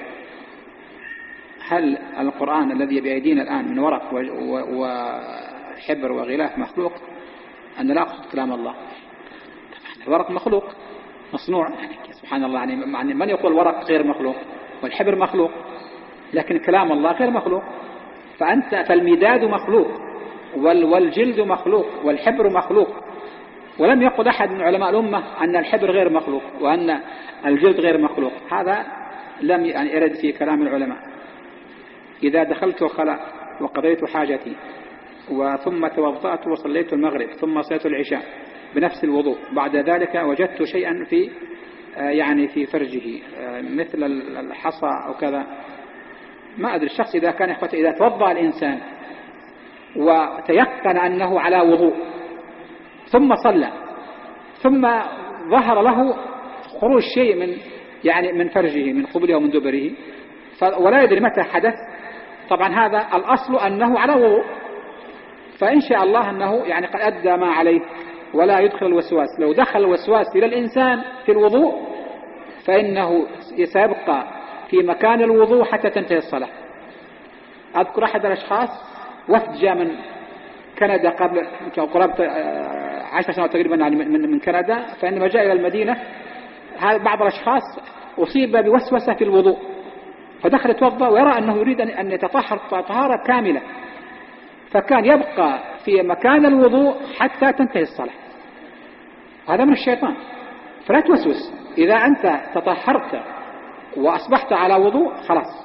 هل القرآن الذي بأيدينا الآن من ورق وحبر وغلاف مخلوق؟ أنا لا أقصد كلام الله. الورق مخلوق مصنوع، يعني سبحان الله، يعني من يقول الورق غير مخلوق والحبر مخلوق، لكن كلام الله غير مخلوق. فالمداد مخلوق والجلد مخلوق والحبر مخلوق، ولم يقل أحد من علماء الأمة أن الحبر غير مخلوق وأن الجلد غير مخلوق. هذا لم يرد في كلام العلماء. إذا دخلت الخلاء وقضيت حاجتي ثم توضأت وصليت المغرب ثم صليت العشاء بنفس الوضوء، بعد ذلك وجدت شيئا في فرجه مثل الحصى أو كذا، ما أدري الشخص إذا توضأ الإنسان وتيقن أنه على وضوء ثم صلى ثم ظهر له خروج شيء من فرجه من قبله ومن دبره ولا يدري متى حدث، طبعا هذا الأصل أنه على وضوء، فإن شاء الله أنه قد أدى ما عليه ولا يدخل الوسواس. لو دخل الوسواس إلى الإنسان في الوضوء فإنه سيبقى في مكان الوضوء حتى تنتهي الصلاة. أذكر أحد الأشخاص وفد جاء من كندا قبل قرابة 10 سنوات تقريبا من كندا، فإنما جاء إلى المدينة بعض الأشخاص أصيب بوسوسة في الوضوء، فدخل يتوضأ ويرى أنه يريد أن يتطهر طهارة كاملة، فكان يبقى في مكان الوضوء حتى تنتهي الصلاة. هذا من الشيطان، فلا توسوس. إذا أنت تطهرت وأصبحت على وضوء خلاص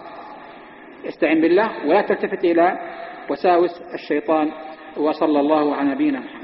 استعن بالله ولا تلتفت إلى وساوس الشيطان. وصلى الله على نبينا محمد.